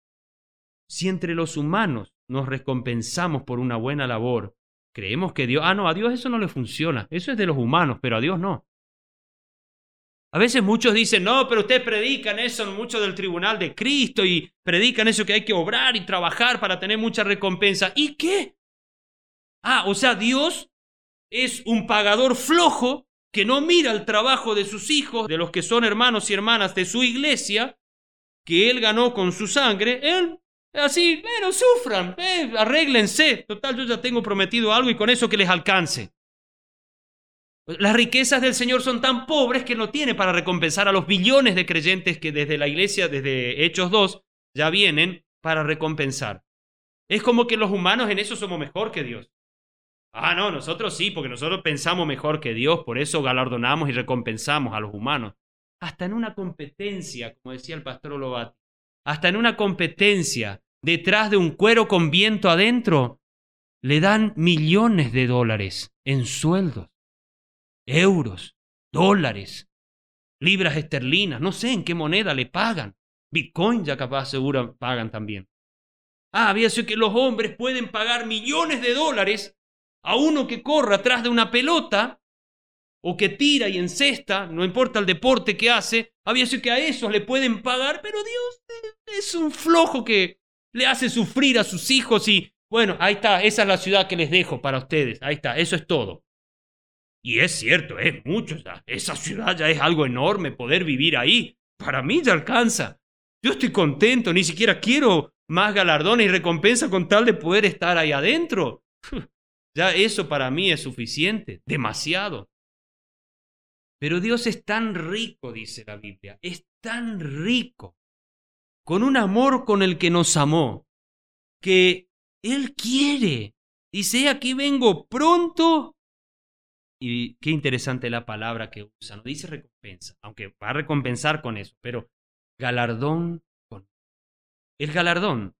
Si entre los humanos nos recompensamos por una buena labor, creemos que Dios... Ah, no, a Dios eso no le funciona. Eso es de los humanos, pero a Dios no. A veces muchos dicen, no, pero ustedes predican eso mucho del tribunal de Cristo y predican eso que hay que obrar y trabajar para tener mucha recompensa. ¿Y qué? Ah, o sea, Dios es un pagador flojo que no mira el trabajo de sus hijos, de los que son hermanos y hermanas de su iglesia, que Él ganó con su sangre. Él, así, bueno, sufran, eh, arréglense. Total, yo ya tengo prometido algo y con eso que les alcance. Las riquezas del Señor son tan pobres que no tiene para recompensar a los billones de creyentes que desde la iglesia, desde Hechos dos, ya vienen para recompensar. Es como que los humanos en eso somos mejor que Dios. Ah, no, nosotros sí, porque nosotros pensamos mejor que Dios, por eso galardonamos y recompensamos a los humanos. Hasta en una competencia, como decía el pastor Olobati, hasta en una competencia, detrás de un cuero con viento adentro, le dan millones de dólares en sueldos, euros, dólares, libras esterlinas, no sé en qué moneda le pagan. Bitcoin ya capaz seguro pagan también. Ah, había sido que los hombres pueden pagar millones de dólares a uno que corra atrás de una pelota o que tira y encesta, no importa el deporte que hace, había sido que a esos le pueden pagar, pero Dios es un flojo que le hace sufrir a sus hijos y, bueno, ahí está, esa es la ciudad que les dejo para ustedes, ahí está, eso es todo. Y es cierto, es mucho, ya, esa ciudad ya es algo enorme, poder vivir ahí, para mí ya alcanza. Yo estoy contento, ni siquiera quiero más galardones y recompensa con tal de poder estar ahí adentro. Ya eso para mí es suficiente, demasiado. Pero Dios es tan rico, dice la Biblia, es tan rico, con un amor con el que nos amó, que Él quiere. Dice, aquí vengo pronto. Y qué interesante la palabra que usa, no dice recompensa, aunque va a recompensar con eso, pero galardón con... El galardón,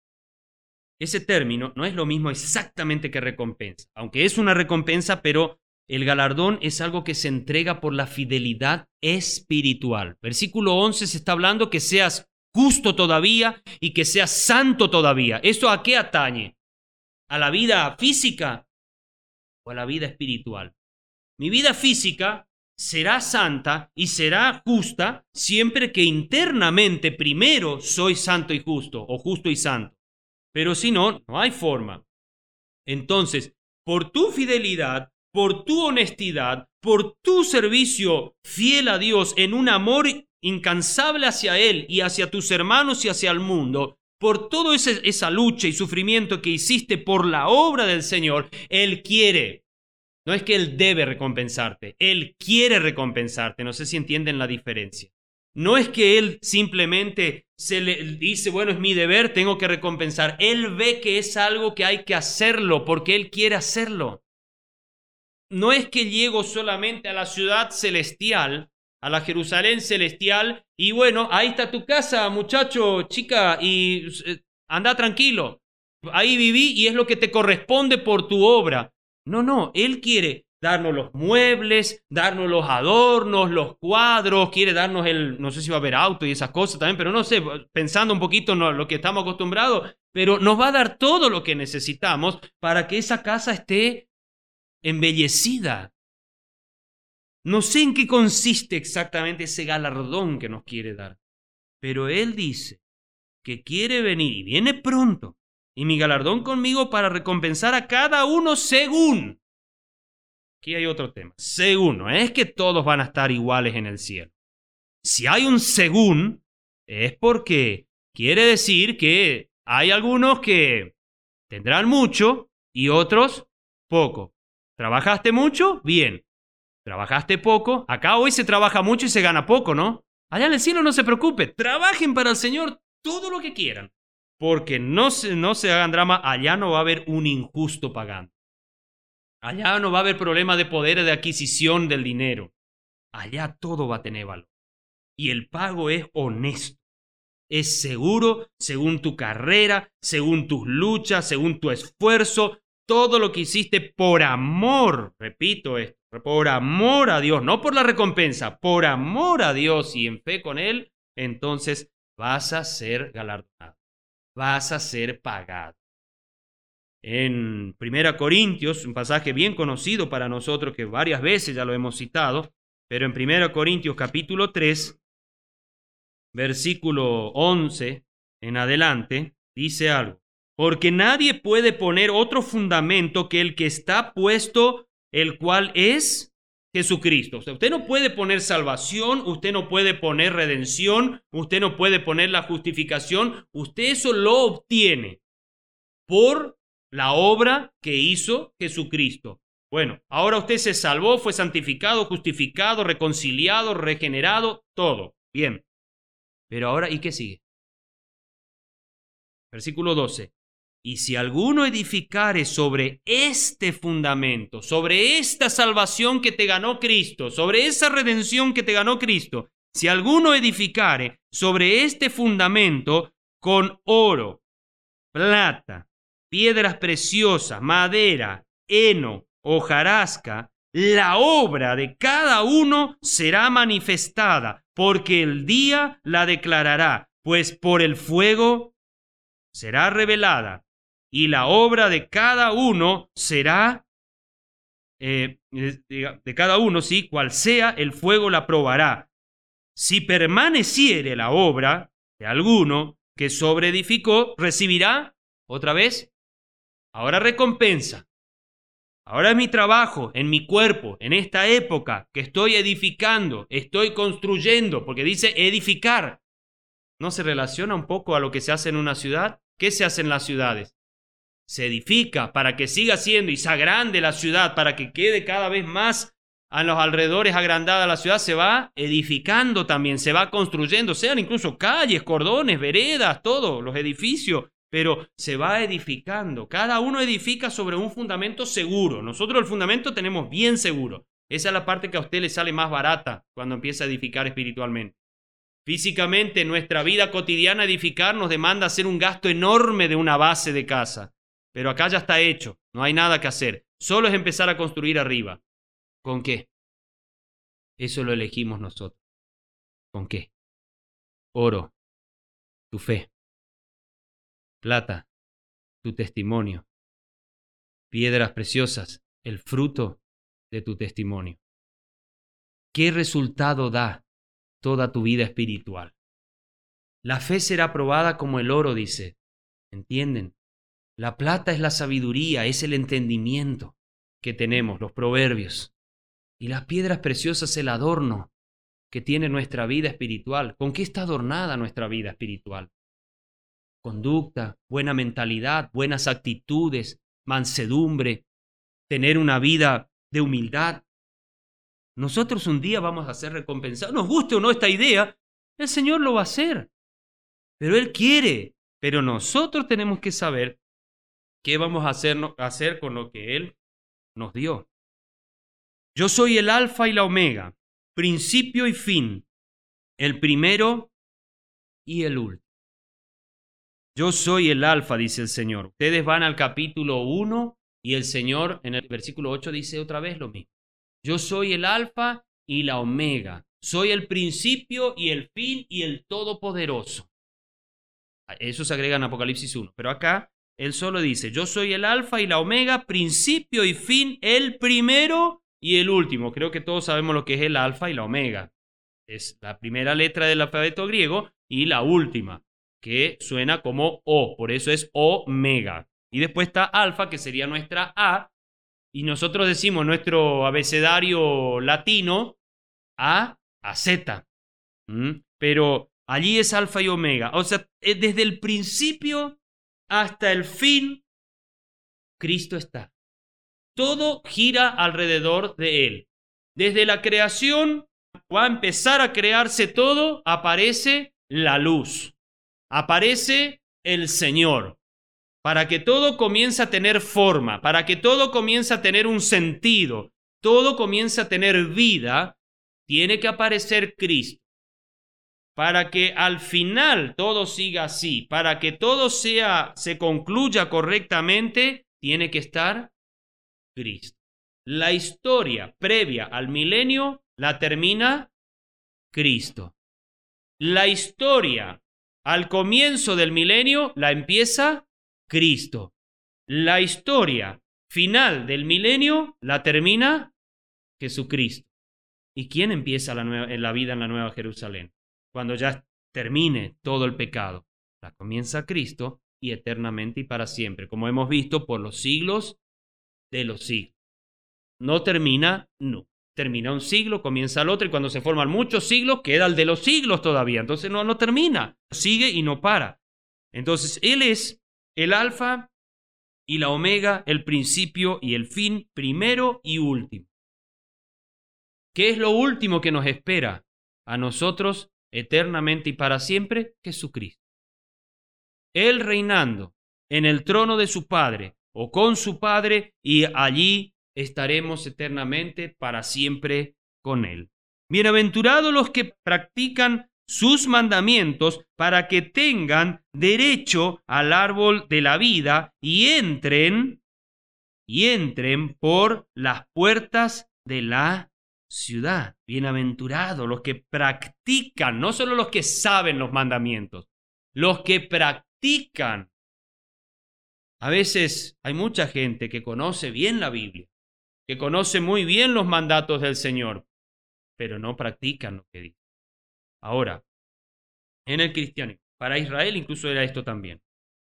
ese término no es lo mismo exactamente que recompensa, aunque es una recompensa, pero el galardón es algo que se entrega por la fidelidad espiritual. Versículo once se está hablando que seas justo todavía y que seas santo todavía. ¿Esto a qué atañe? ¿A la vida física o a la vida espiritual? Mi vida física será santa y será justa siempre que internamente primero soy santo y justo o justo y santo. Pero si no, no hay forma. Entonces, por tu fidelidad, por tu honestidad, por tu servicio fiel a Dios en un amor incansable hacia Él y hacia tus hermanos y hacia el mundo, por toda esa lucha y sufrimiento que hiciste por la obra del Señor, Él quiere. No es que Él debe recompensarte, Él quiere recompensarte. No sé si entienden la diferencia. No es que Él simplemente se le dice, bueno, es mi deber, tengo que recompensar. Él ve que es algo que hay que hacerlo porque Él quiere hacerlo. No es que llego solamente a la ciudad celestial, a la Jerusalén celestial, y bueno, ahí está tu casa, muchacho, chica, y eh, anda tranquilo. Ahí viví y es lo que te corresponde por tu obra. No, no, Él quiere darnos los muebles, darnos los adornos, los cuadros, quiere darnos el, no sé si va a haber auto y esas cosas también, pero no sé, pensando un poquito en lo que estamos acostumbrados, pero nos va a dar todo lo que necesitamos para que esa casa esté embellecida. No sé en qué consiste exactamente ese galardón que nos quiere dar, pero Él dice que quiere venir y viene pronto, y mi galardón conmigo para recompensar a cada uno según. Aquí hay otro tema. Según, no es que todos van a estar iguales en el cielo. Si hay un según, es porque quiere decir que hay algunos que tendrán mucho y otros poco. ¿Trabajaste mucho? Bien. ¿Trabajaste poco? Acá hoy se trabaja mucho y se gana poco, ¿no? Allá en el cielo no se preocupe, trabajen para el Señor todo lo que quieran, porque no se, no se hagan drama, allá no va a haber un injusto pagando. Allá no va a haber problema de poder de adquisición del dinero. Allá todo va a tener valor. Y el pago es honesto. Es seguro según tu carrera, según tus luchas, según tu esfuerzo, todo lo que hiciste por amor, repito esto, por amor a Dios, no por la recompensa, por amor a Dios y en fe con Él, entonces vas a ser galardonado, vas a ser pagado. En Primera Corintios, un pasaje bien conocido para nosotros que varias veces ya lo hemos citado, pero en Primera Corintios capítulo tres, versículo once en adelante, dice algo. Porque nadie puede poner otro fundamento que el que está puesto, el cual es Jesucristo. O sea, usted no puede poner salvación, usted no puede poner redención, usted no puede poner la justificación, usted eso lo obtiene por la obra que hizo Jesucristo. Bueno, ahora usted se salvó, fue santificado, justificado, reconciliado, regenerado, todo. Bien. Pero ahora, ¿y qué sigue? Versículo doce. Y si alguno edificare sobre este fundamento, sobre esta salvación que te ganó Cristo, sobre esa redención que te ganó Cristo, si alguno edificare sobre este fundamento con oro, plata, piedras preciosas, madera, heno, hojarasca, la obra de cada uno será manifestada, porque el día la declarará, pues por el fuego será revelada, y la obra de cada uno será, eh, de, de cada uno, sí, cual sea, el fuego la probará. Si permaneciere la obra de alguno que sobreedificó, recibirá, otra vez, ahora recompensa. Ahora es mi trabajo, en mi cuerpo, en esta época que estoy edificando, estoy construyendo, porque dice edificar. ¿No se relaciona un poco a lo que se hace en una ciudad? ¿Qué se hace en las ciudades? Se edifica para que siga siendo y se agrande la ciudad, para que quede cada vez más a los alrededores agrandada la ciudad, se va edificando también, se va construyendo, sean incluso calles, cordones, veredas, todo, los edificios, pero se va edificando. Cada uno edifica sobre un fundamento seguro. Nosotros el fundamento tenemos bien seguro. Esa es la parte que a usted le sale más barata cuando empieza a edificar espiritualmente. Físicamente, en nuestra vida cotidiana, edificar nos demanda hacer un gasto enorme de una base de casa. Pero acá ya está hecho, no hay nada que hacer. Solo es empezar a construir arriba. ¿Con qué? Eso lo elegimos nosotros. ¿Con qué? Oro, tu fe. Plata, tu testimonio. Piedras preciosas, el fruto de tu testimonio. ¿Qué resultado da toda tu vida espiritual? La fe será probada como el oro, dice. ¿Entienden? La plata es la sabiduría, es el entendimiento que tenemos, los proverbios. Y las piedras preciosas, el adorno que tiene nuestra vida espiritual. ¿Con qué está adornada nuestra vida espiritual? Conducta, buena mentalidad, buenas actitudes, mansedumbre, tener una vida de humildad. Nosotros un día vamos a ser recompensados. Nos guste o no esta idea, el Señor lo va a hacer. Pero Él quiere. Pero nosotros tenemos que saber qué vamos a hacer, a hacer con lo que Él nos dio. Yo soy el alfa y la omega, principio y fin, el primero y el último. Yo soy el alfa, dice el Señor. Ustedes van al capítulo uno y el Señor en el versículo ocho dice otra vez lo mismo. Yo soy el alfa y la omega. Soy el principio y el fin y el todopoderoso. Eso se agrega en Apocalipsis uno. Pero acá Él solo dice, yo soy el alfa y la omega, principio y fin, el primero y el último. Creo que todos sabemos lo que es el alfa y la omega. Es la primera letra del alfabeto griego y la última, que suena como O, por eso es omega. Y después está alfa, que sería nuestra A, y nosotros decimos nuestro abecedario latino A a Z. ¿Mm? Pero allí es alfa y omega. O sea, desde el principio hasta el fin, Cristo está. Todo gira alrededor de Él. Desde la creación, va a empezar a crearse todo, aparece la luz. Aparece el Señor. Para que todo comience a tener forma, para que todo comience a tener un sentido, todo comience a tener vida, tiene que aparecer Cristo. Para que al final todo siga así, para que todo sea, se concluya correctamente, tiene que estar Cristo. La historia previa al milenio la termina Cristo. La historia al comienzo del milenio la empieza Cristo. La historia final del milenio la termina Jesucristo. ¿Y quién empieza la, nueva, la vida en la Nueva Jerusalén? Cuando ya termine todo el pecado. La comienza Cristo y eternamente y para siempre, como hemos visto por los siglos de los siglos. No termina, no. Termina un siglo, comienza el otro, y cuando se forman muchos siglos, queda el de los siglos todavía. Entonces no, no termina, sigue y no para. Entonces Él es el alfa y la omega, el principio y el fin, primero y último. ¿Qué es lo último que nos espera a nosotros eternamente y para siempre? Jesucristo. Él reinando en el trono de su Padre o con su Padre, y allí estaremos eternamente para siempre con Él. Bienaventurados los que practican sus mandamientos para que tengan derecho al árbol de la vida y entren, y entren por las puertas de la ciudad. Bienaventurados los que practican, no solo los que saben los mandamientos, los que practican. A veces hay mucha gente que conoce bien la Biblia, que conoce muy bien los mandatos del Señor, pero no practican lo que dice. Ahora, en el cristianismo, para Israel incluso era esto también.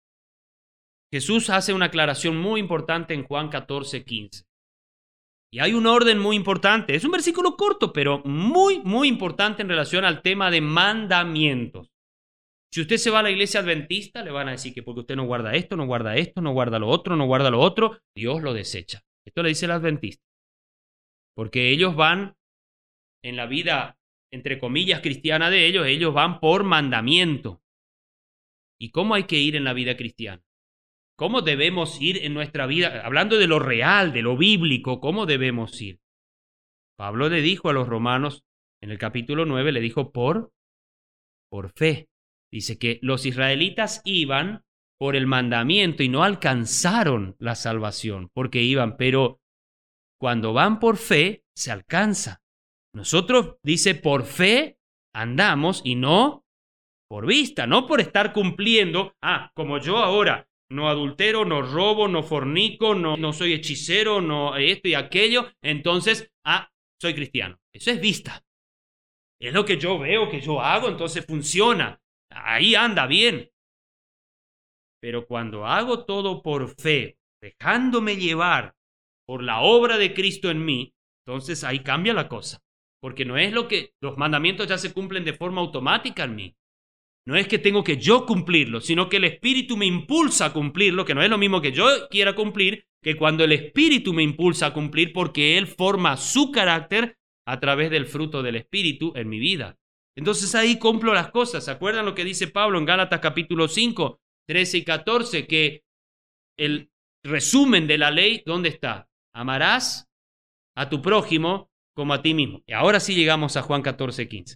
Jesús hace una aclaración muy importante en Juan catorce, quince. Y hay un orden muy importante. Es un versículo corto, pero muy, muy importante en relación al tema de mandamientos. Si usted se va a la iglesia adventista, le van a decir que porque usted no guarda esto, no guarda esto, no guarda lo otro, no guarda lo otro, Dios lo desecha. Esto le dice el adventista. Porque ellos van en la vida, entre comillas, cristiana de ellos, ellos van por mandamiento. ¿Y cómo hay que ir en la vida cristiana? ¿Cómo debemos ir en nuestra vida? Hablando de lo real, de lo bíblico, ¿cómo debemos ir? Pablo le dijo a los romanos, en el capítulo nueve, le dijo por, por fe. Dice que los israelitas iban por el mandamiento y no alcanzaron la salvación, porque iban, pero cuando van por fe, se alcanza. Nosotros, dice, por fe andamos y no por vista, no por estar cumpliendo. Ah, como yo ahora no adultero, no robo, no fornico, no, no soy hechicero, no esto y aquello, entonces, ah, soy cristiano. Eso es vista. Es lo que yo veo, que yo hago, entonces funciona. Ahí anda bien. Pero cuando hago todo por fe, dejándome llevar por la obra de Cristo en mí, entonces ahí cambia la cosa. Porque no es lo que los mandamientos ya se cumplen de forma automática en mí. No es que tengo que yo cumplirlo, sino que el Espíritu me impulsa a cumplirlo, que no es lo mismo que yo quiera cumplir, que cuando el Espíritu me impulsa a cumplir, porque Él forma su carácter a través del fruto del Espíritu en mi vida. Entonces ahí cumplo las cosas. ¿Se acuerdan lo que dice Pablo en Gálatas capítulo cinco, trece y catorce? Que el resumen de la ley, ¿dónde está? Amarás a tu prójimo como a ti mismo. Y ahora sí llegamos a Juan catorce, quince.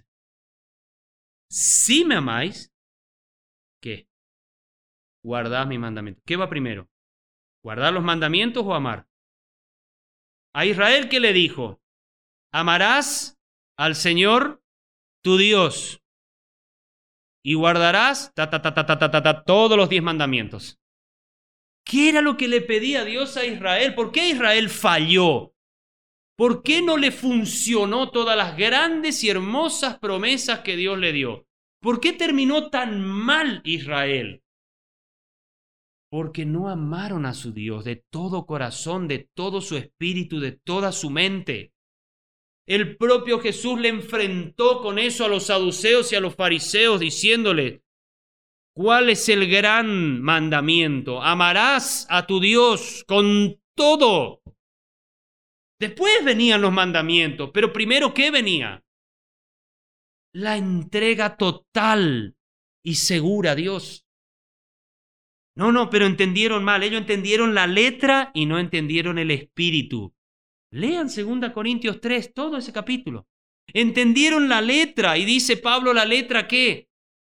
Si me amáis, ¿qué? Guardad mis mandamientos. ¿Qué va primero? ¿Guardar los mandamientos o amar? A Israel, ¿qué le dijo? Amarás al Señor tu Dios y guardarás ta, ta, ta, ta, ta, ta, ta, ta, todos los diez mandamientos. ¿Qué era lo que le pedía Dios a Israel? ¿Por qué Israel falló? ¿Por qué no le funcionó todas las grandes y hermosas promesas que Dios le dio? ¿Por qué terminó tan mal Israel? Porque no amaron a su Dios de todo corazón, de todo su espíritu, de toda su mente. El propio Jesús le enfrentó con eso a los saduceos y a los fariseos, diciéndole: ¿Cuál es el gran mandamiento? Amarás a tu Dios con todo. Después venían los mandamientos, pero primero, ¿qué venía? La entrega total y segura a Dios. No, no, pero entendieron mal. Ellos entendieron la letra y no entendieron el espíritu. Lean segunda Corintios tres, todo ese capítulo. Entendieron la letra y dice Pablo, ¿la letra qué?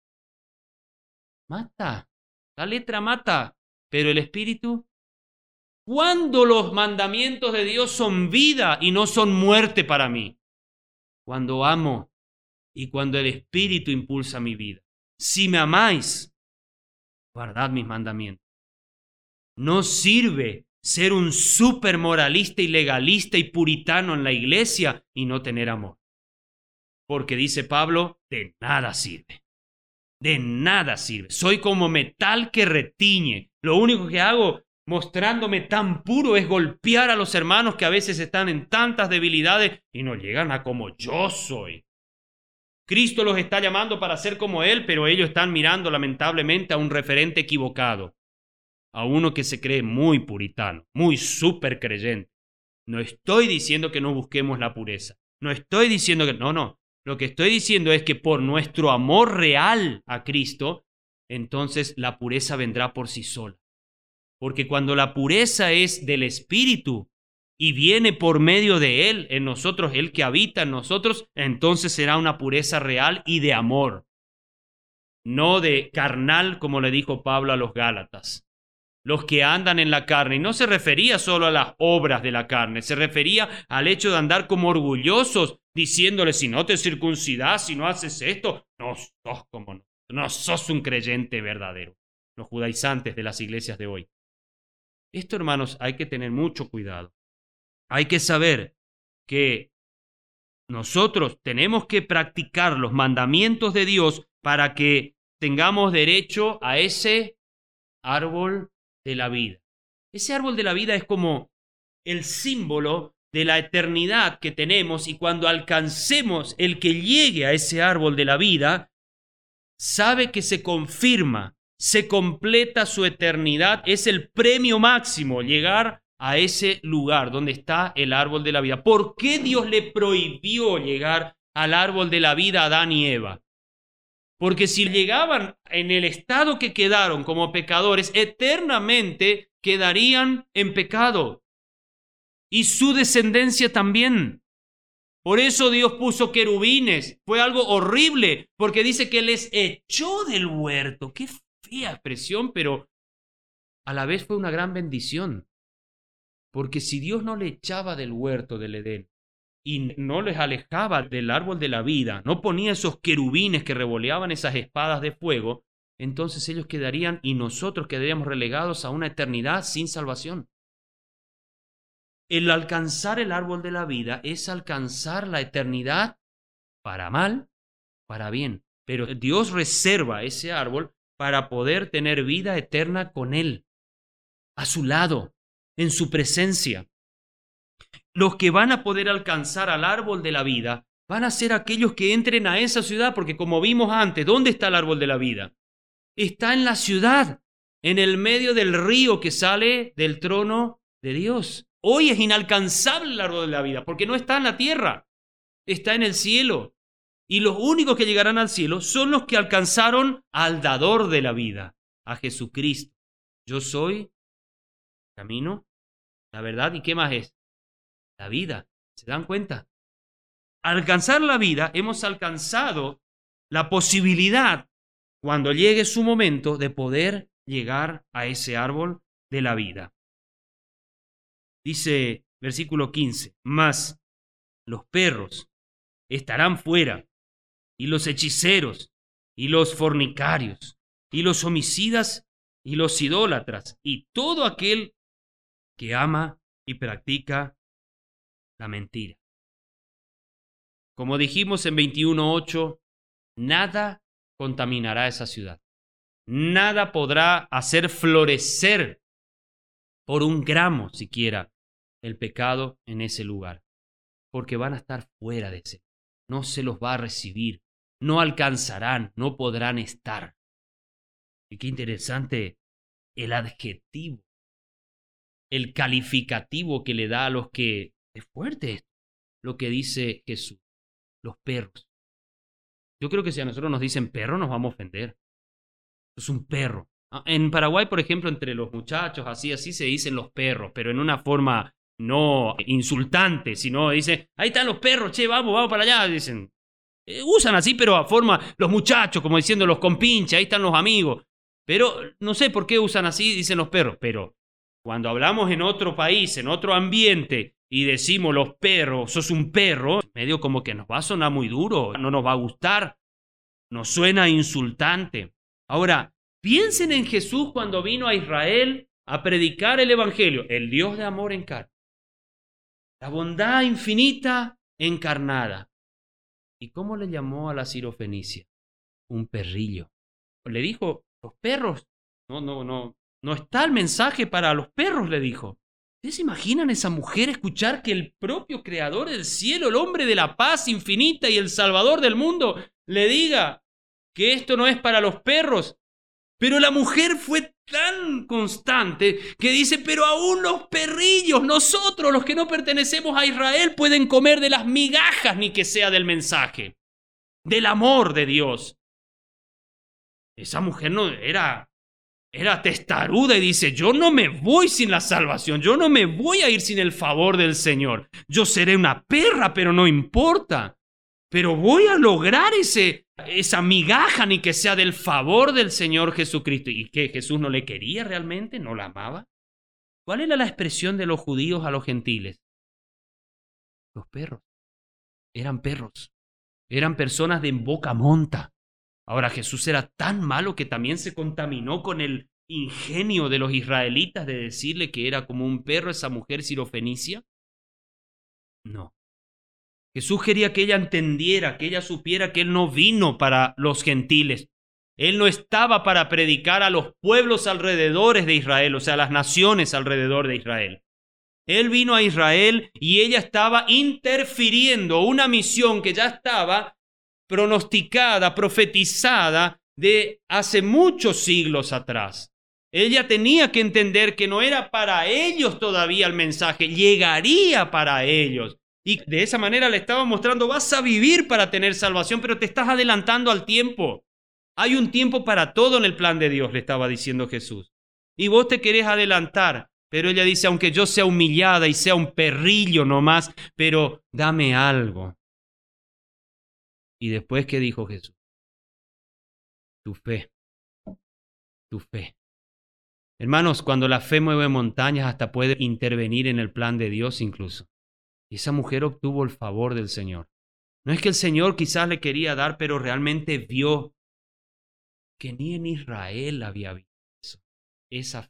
Mata. La letra mata, pero el espíritu. ¿Cuándo los mandamientos de Dios son vida y no son muerte para mí? Cuando amo y cuando el espíritu impulsa mi vida. Si me amáis, guardad mis mandamientos. No sirve ser un súper moralista y legalista y puritano en la iglesia y no tener amor. Porque dice Pablo, de nada sirve. De nada sirve. Soy como metal que retiñe. Lo único que hago mostrándome tan puro es golpear a los hermanos que a veces están en tantas debilidades y no llegan a como yo soy. Cristo los está llamando para ser como Él, pero ellos están mirando lamentablemente a un referente equivocado, a uno que se cree muy puritano, muy súper creyente. No estoy diciendo que no busquemos la pureza, no estoy diciendo que... No, no, lo que estoy diciendo es que por nuestro amor real a Cristo, entonces la pureza vendrá por sí sola. Porque cuando la pureza es del Espíritu y viene por medio de Él, en nosotros, Él que habita en nosotros, entonces será una pureza real y de amor, no de carnal, como le dijo Pablo a los Gálatas. Los que andan en la carne, y no se refería solo a las obras de la carne, se refería al hecho de andar como orgullosos, diciéndole, si no te circuncidas, si no haces esto, no sos como no, no sos un creyente verdadero. Los judaizantes de las iglesias de hoy. Esto, hermanos, hay que tener mucho cuidado. Hay que saber que nosotros tenemos que practicar los mandamientos de Dios para que tengamos derecho a ese árbol de la vida. Ese árbol de la vida es como el símbolo de la eternidad que tenemos, y cuando alcancemos el que llegue a ese árbol de la vida, sabe que se confirma, se completa su eternidad, es el premio máximo llegar a ese lugar donde está el árbol de la vida. ¿Por qué Dios le prohibió llegar al árbol de la vida a Adán y Eva? Porque si llegaban en el estado que quedaron como pecadores, eternamente quedarían en pecado. Y su descendencia también. Por eso Dios puso querubines. Fue algo horrible, porque dice que les echó del huerto. Qué fea expresión, pero a la vez fue una gran bendición. Porque si Dios no le echaba del huerto del Edén y no les alejaba del árbol de la vida, no ponía esos querubines que revoleaban esas espadas de fuego, entonces ellos quedarían y nosotros quedaríamos relegados a una eternidad sin salvación. El alcanzar el árbol de la vida es alcanzar la eternidad para mal, para bien. Pero Dios reserva ese árbol para poder tener vida eterna con Él, a su lado, en su presencia. Los que van a poder alcanzar al árbol de la vida van a ser aquellos que entren a esa ciudad, porque como vimos antes, ¿dónde está el árbol de la vida? Está en la ciudad, en el medio del río que sale del trono de Dios. Hoy es inalcanzable el árbol de la vida, porque no está en la tierra, está en el cielo. Y los únicos que llegarán al cielo son los que alcanzaron al dador de la vida, a Jesucristo. Yo soy el camino, la verdad, ¿y qué más es? La vida. ¿Se dan cuenta? Al alcanzar la vida, hemos alcanzado la posibilidad, cuando llegue su momento, de poder llegar a ese árbol de la vida. Dice versículo quince, mas los perros estarán fuera, y los hechiceros, y los fornicarios, y los homicidas, y los idólatras, y todo aquel que ama y practica la mentira. Como dijimos en veintiuno ocho, nada contaminará esa ciudad. Nada podrá hacer florecer por un gramo siquiera el pecado en ese lugar, porque van a estar fuera de ese. No se los va a recibir, no alcanzarán, no podrán estar. Y qué interesante el adjetivo, el calificativo que le da a los que... Es fuerte esto, lo que dice Jesús, los perros. Yo creo que si a nosotros nos dicen perro nos vamos a ofender. Es un perro. En Paraguay, por ejemplo, entre los muchachos, así, así se dicen los perros, pero en una forma no insultante, sino dicen, ahí están los perros, che, vamos, vamos para allá, dicen. Eh, usan así, pero a forma, los muchachos, como diciendo los compinches, ahí están los amigos. Pero no sé por qué usan así, dicen los perros, pero cuando hablamos en otro país, en otro ambiente, y decimos los perros, sos un perro, medio como que nos va a sonar muy duro, no nos va a gustar, nos suena insultante. Ahora, piensen en Jesús cuando vino a Israel a predicar el Evangelio, el Dios de amor en carne, la bondad infinita encarnada. ¿Y cómo le llamó a la sirofenicia? Un perrillo. Le dijo, los perros, no, no, no, no está el mensaje para los perros, le dijo. ¿Ustedes se imaginan esa mujer escuchar que el propio creador del cielo, el hombre de la paz infinita y el salvador del mundo, le diga que esto no es para los perros? Pero la mujer fue tan constante que dice, pero aún los perrillos, nosotros los que no pertenecemos a Israel, pueden comer de las migajas, ni que sea del mensaje, del amor de Dios. Esa mujer no era, era testaruda y dice, yo no me voy sin la salvación, yo no me voy a ir sin el favor del Señor. Yo seré una perra, pero no importa. Pero voy a lograr ese, esa migaja, ni que sea del favor del Señor Jesucristo. ¿Y qué? ¿Jesús no le quería realmente? ¿No la amaba? ¿Cuál era la expresión de los judíos a los gentiles? Los perros. Eran perros. Eran personas de boca monta. Ahora, Jesús era tan malo que también se contaminó con el ingenio de los israelitas de decirle que era como un perro esa mujer sirofenicia. No. Jesús quería que ella entendiera, que ella supiera que Él no vino para los gentiles. Él no estaba para predicar a los pueblos alrededores de Israel, o sea, a las naciones alrededor de Israel. Él vino a Israel y ella estaba interfiriendo una misión que ya estaba pronosticada, profetizada de hace muchos siglos atrás. Ella tenía que entender que no era para ellos todavía el mensaje, llegaría para ellos. Y de esa manera le estaba mostrando, vas a vivir para tener salvación, pero te estás adelantando al tiempo. Hay un tiempo para todo en el plan de Dios, le estaba diciendo Jesús. Y vos te querés adelantar, pero ella dice, aunque yo sea humillada y sea un perrillo nomás, pero dame algo. Y después, ¿qué dijo Jesús? Tu fe, tu fe. Hermanos, cuando la fe mueve montañas, hasta puede intervenir en el plan de Dios incluso. Y esa mujer obtuvo el favor del Señor. No es que el Señor quizás le quería dar, pero realmente vio que ni en Israel había visto eso. Esa,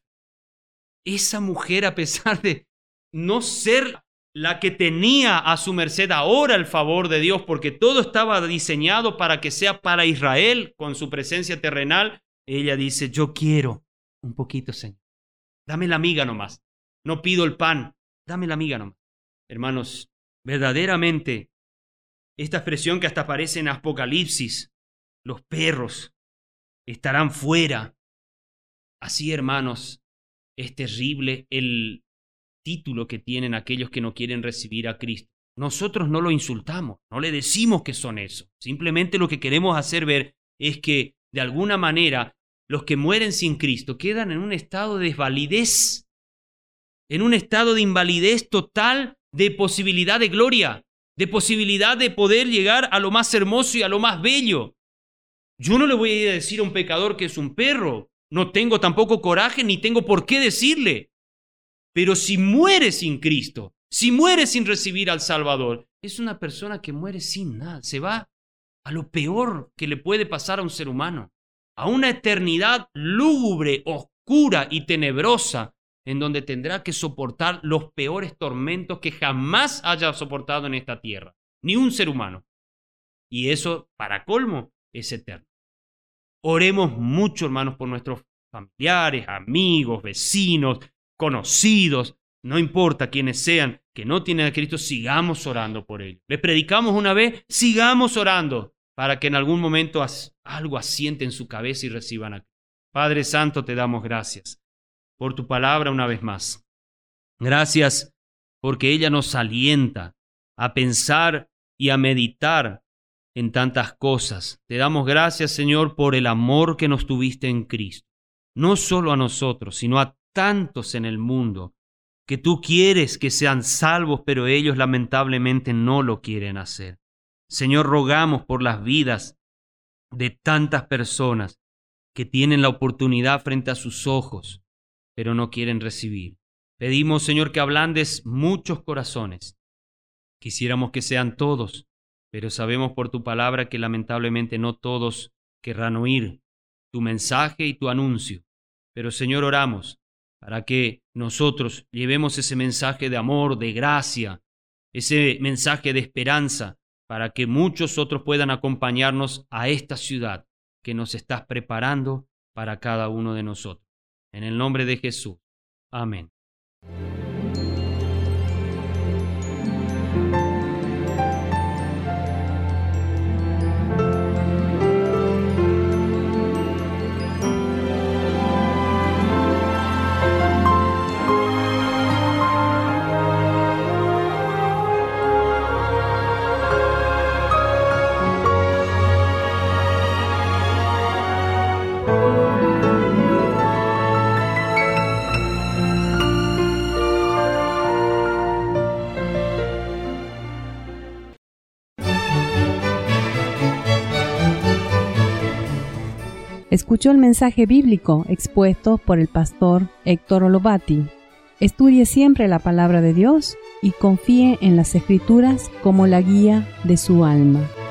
esa mujer, a pesar de no ser la que tenía a su merced ahora el favor de Dios, porque todo estaba diseñado para que sea para Israel con su presencia terrenal, ella dice, yo quiero un poquito, Señor. Dame la miga nomás. No pido el pan, dame la miga nomás. Hermanos, verdaderamente, esta expresión que hasta aparece en Apocalipsis, los perros estarán fuera. Así, hermanos, es terrible el título que tienen aquellos que no quieren recibir a Cristo. Nosotros no lo insultamos, no le decimos que son eso. Simplemente lo que queremos hacer ver es que, de alguna manera, los que mueren sin Cristo quedan en un estado de desvalidez, en un estado de invalidez total, de posibilidad de gloria, de posibilidad de poder llegar a lo más hermoso y a lo más bello. Yo no le voy a ir a decir a un pecador que es un perro. No tengo tampoco coraje ni tengo por qué decirle. Pero si muere sin Cristo, si muere sin recibir al Salvador, es una persona que muere sin nada. Se va a lo peor que le puede pasar a un ser humano, a una eternidad lúgubre, oscura y tenebrosa, en donde tendrá que soportar los peores tormentos que jamás haya soportado en esta tierra, ni un ser humano. Y eso, para colmo, es eterno. Oremos mucho, hermanos, por nuestros familiares, amigos, vecinos, conocidos, no importa quiénes sean, que no tienen a Cristo, sigamos orando por ellos. Les predicamos una vez, sigamos orando para que en algún momento algo asiente en su cabeza y reciban a Cristo. Padre Santo, te damos gracias por tu palabra una vez más. Gracias porque ella nos alienta a pensar y a meditar en tantas cosas. Te damos gracias, Señor, por el amor que nos tuviste en Cristo. No solo a nosotros, sino a tantos en el mundo que tú quieres que sean salvos, pero ellos lamentablemente no lo quieren hacer. Señor, rogamos por las vidas de tantas personas que tienen la oportunidad frente a sus ojos, pero no quieren recibir. Pedimos, Señor, que ablandes muchos corazones. Quisiéramos que sean todos, pero sabemos por tu palabra que lamentablemente no todos querrán oír tu mensaje y tu anuncio. Pero, Señor, oramos para que nosotros llevemos ese mensaje de amor, de gracia, ese mensaje de esperanza, para que muchos otros puedan acompañarnos a esta ciudad que nos estás preparando para cada uno de nosotros. En el nombre de Jesús. Amén. Escuchó el mensaje bíblico expuesto por el pastor Héctor Olovati. Estudie siempre la palabra de Dios y confíe en las Escrituras como la guía de su alma.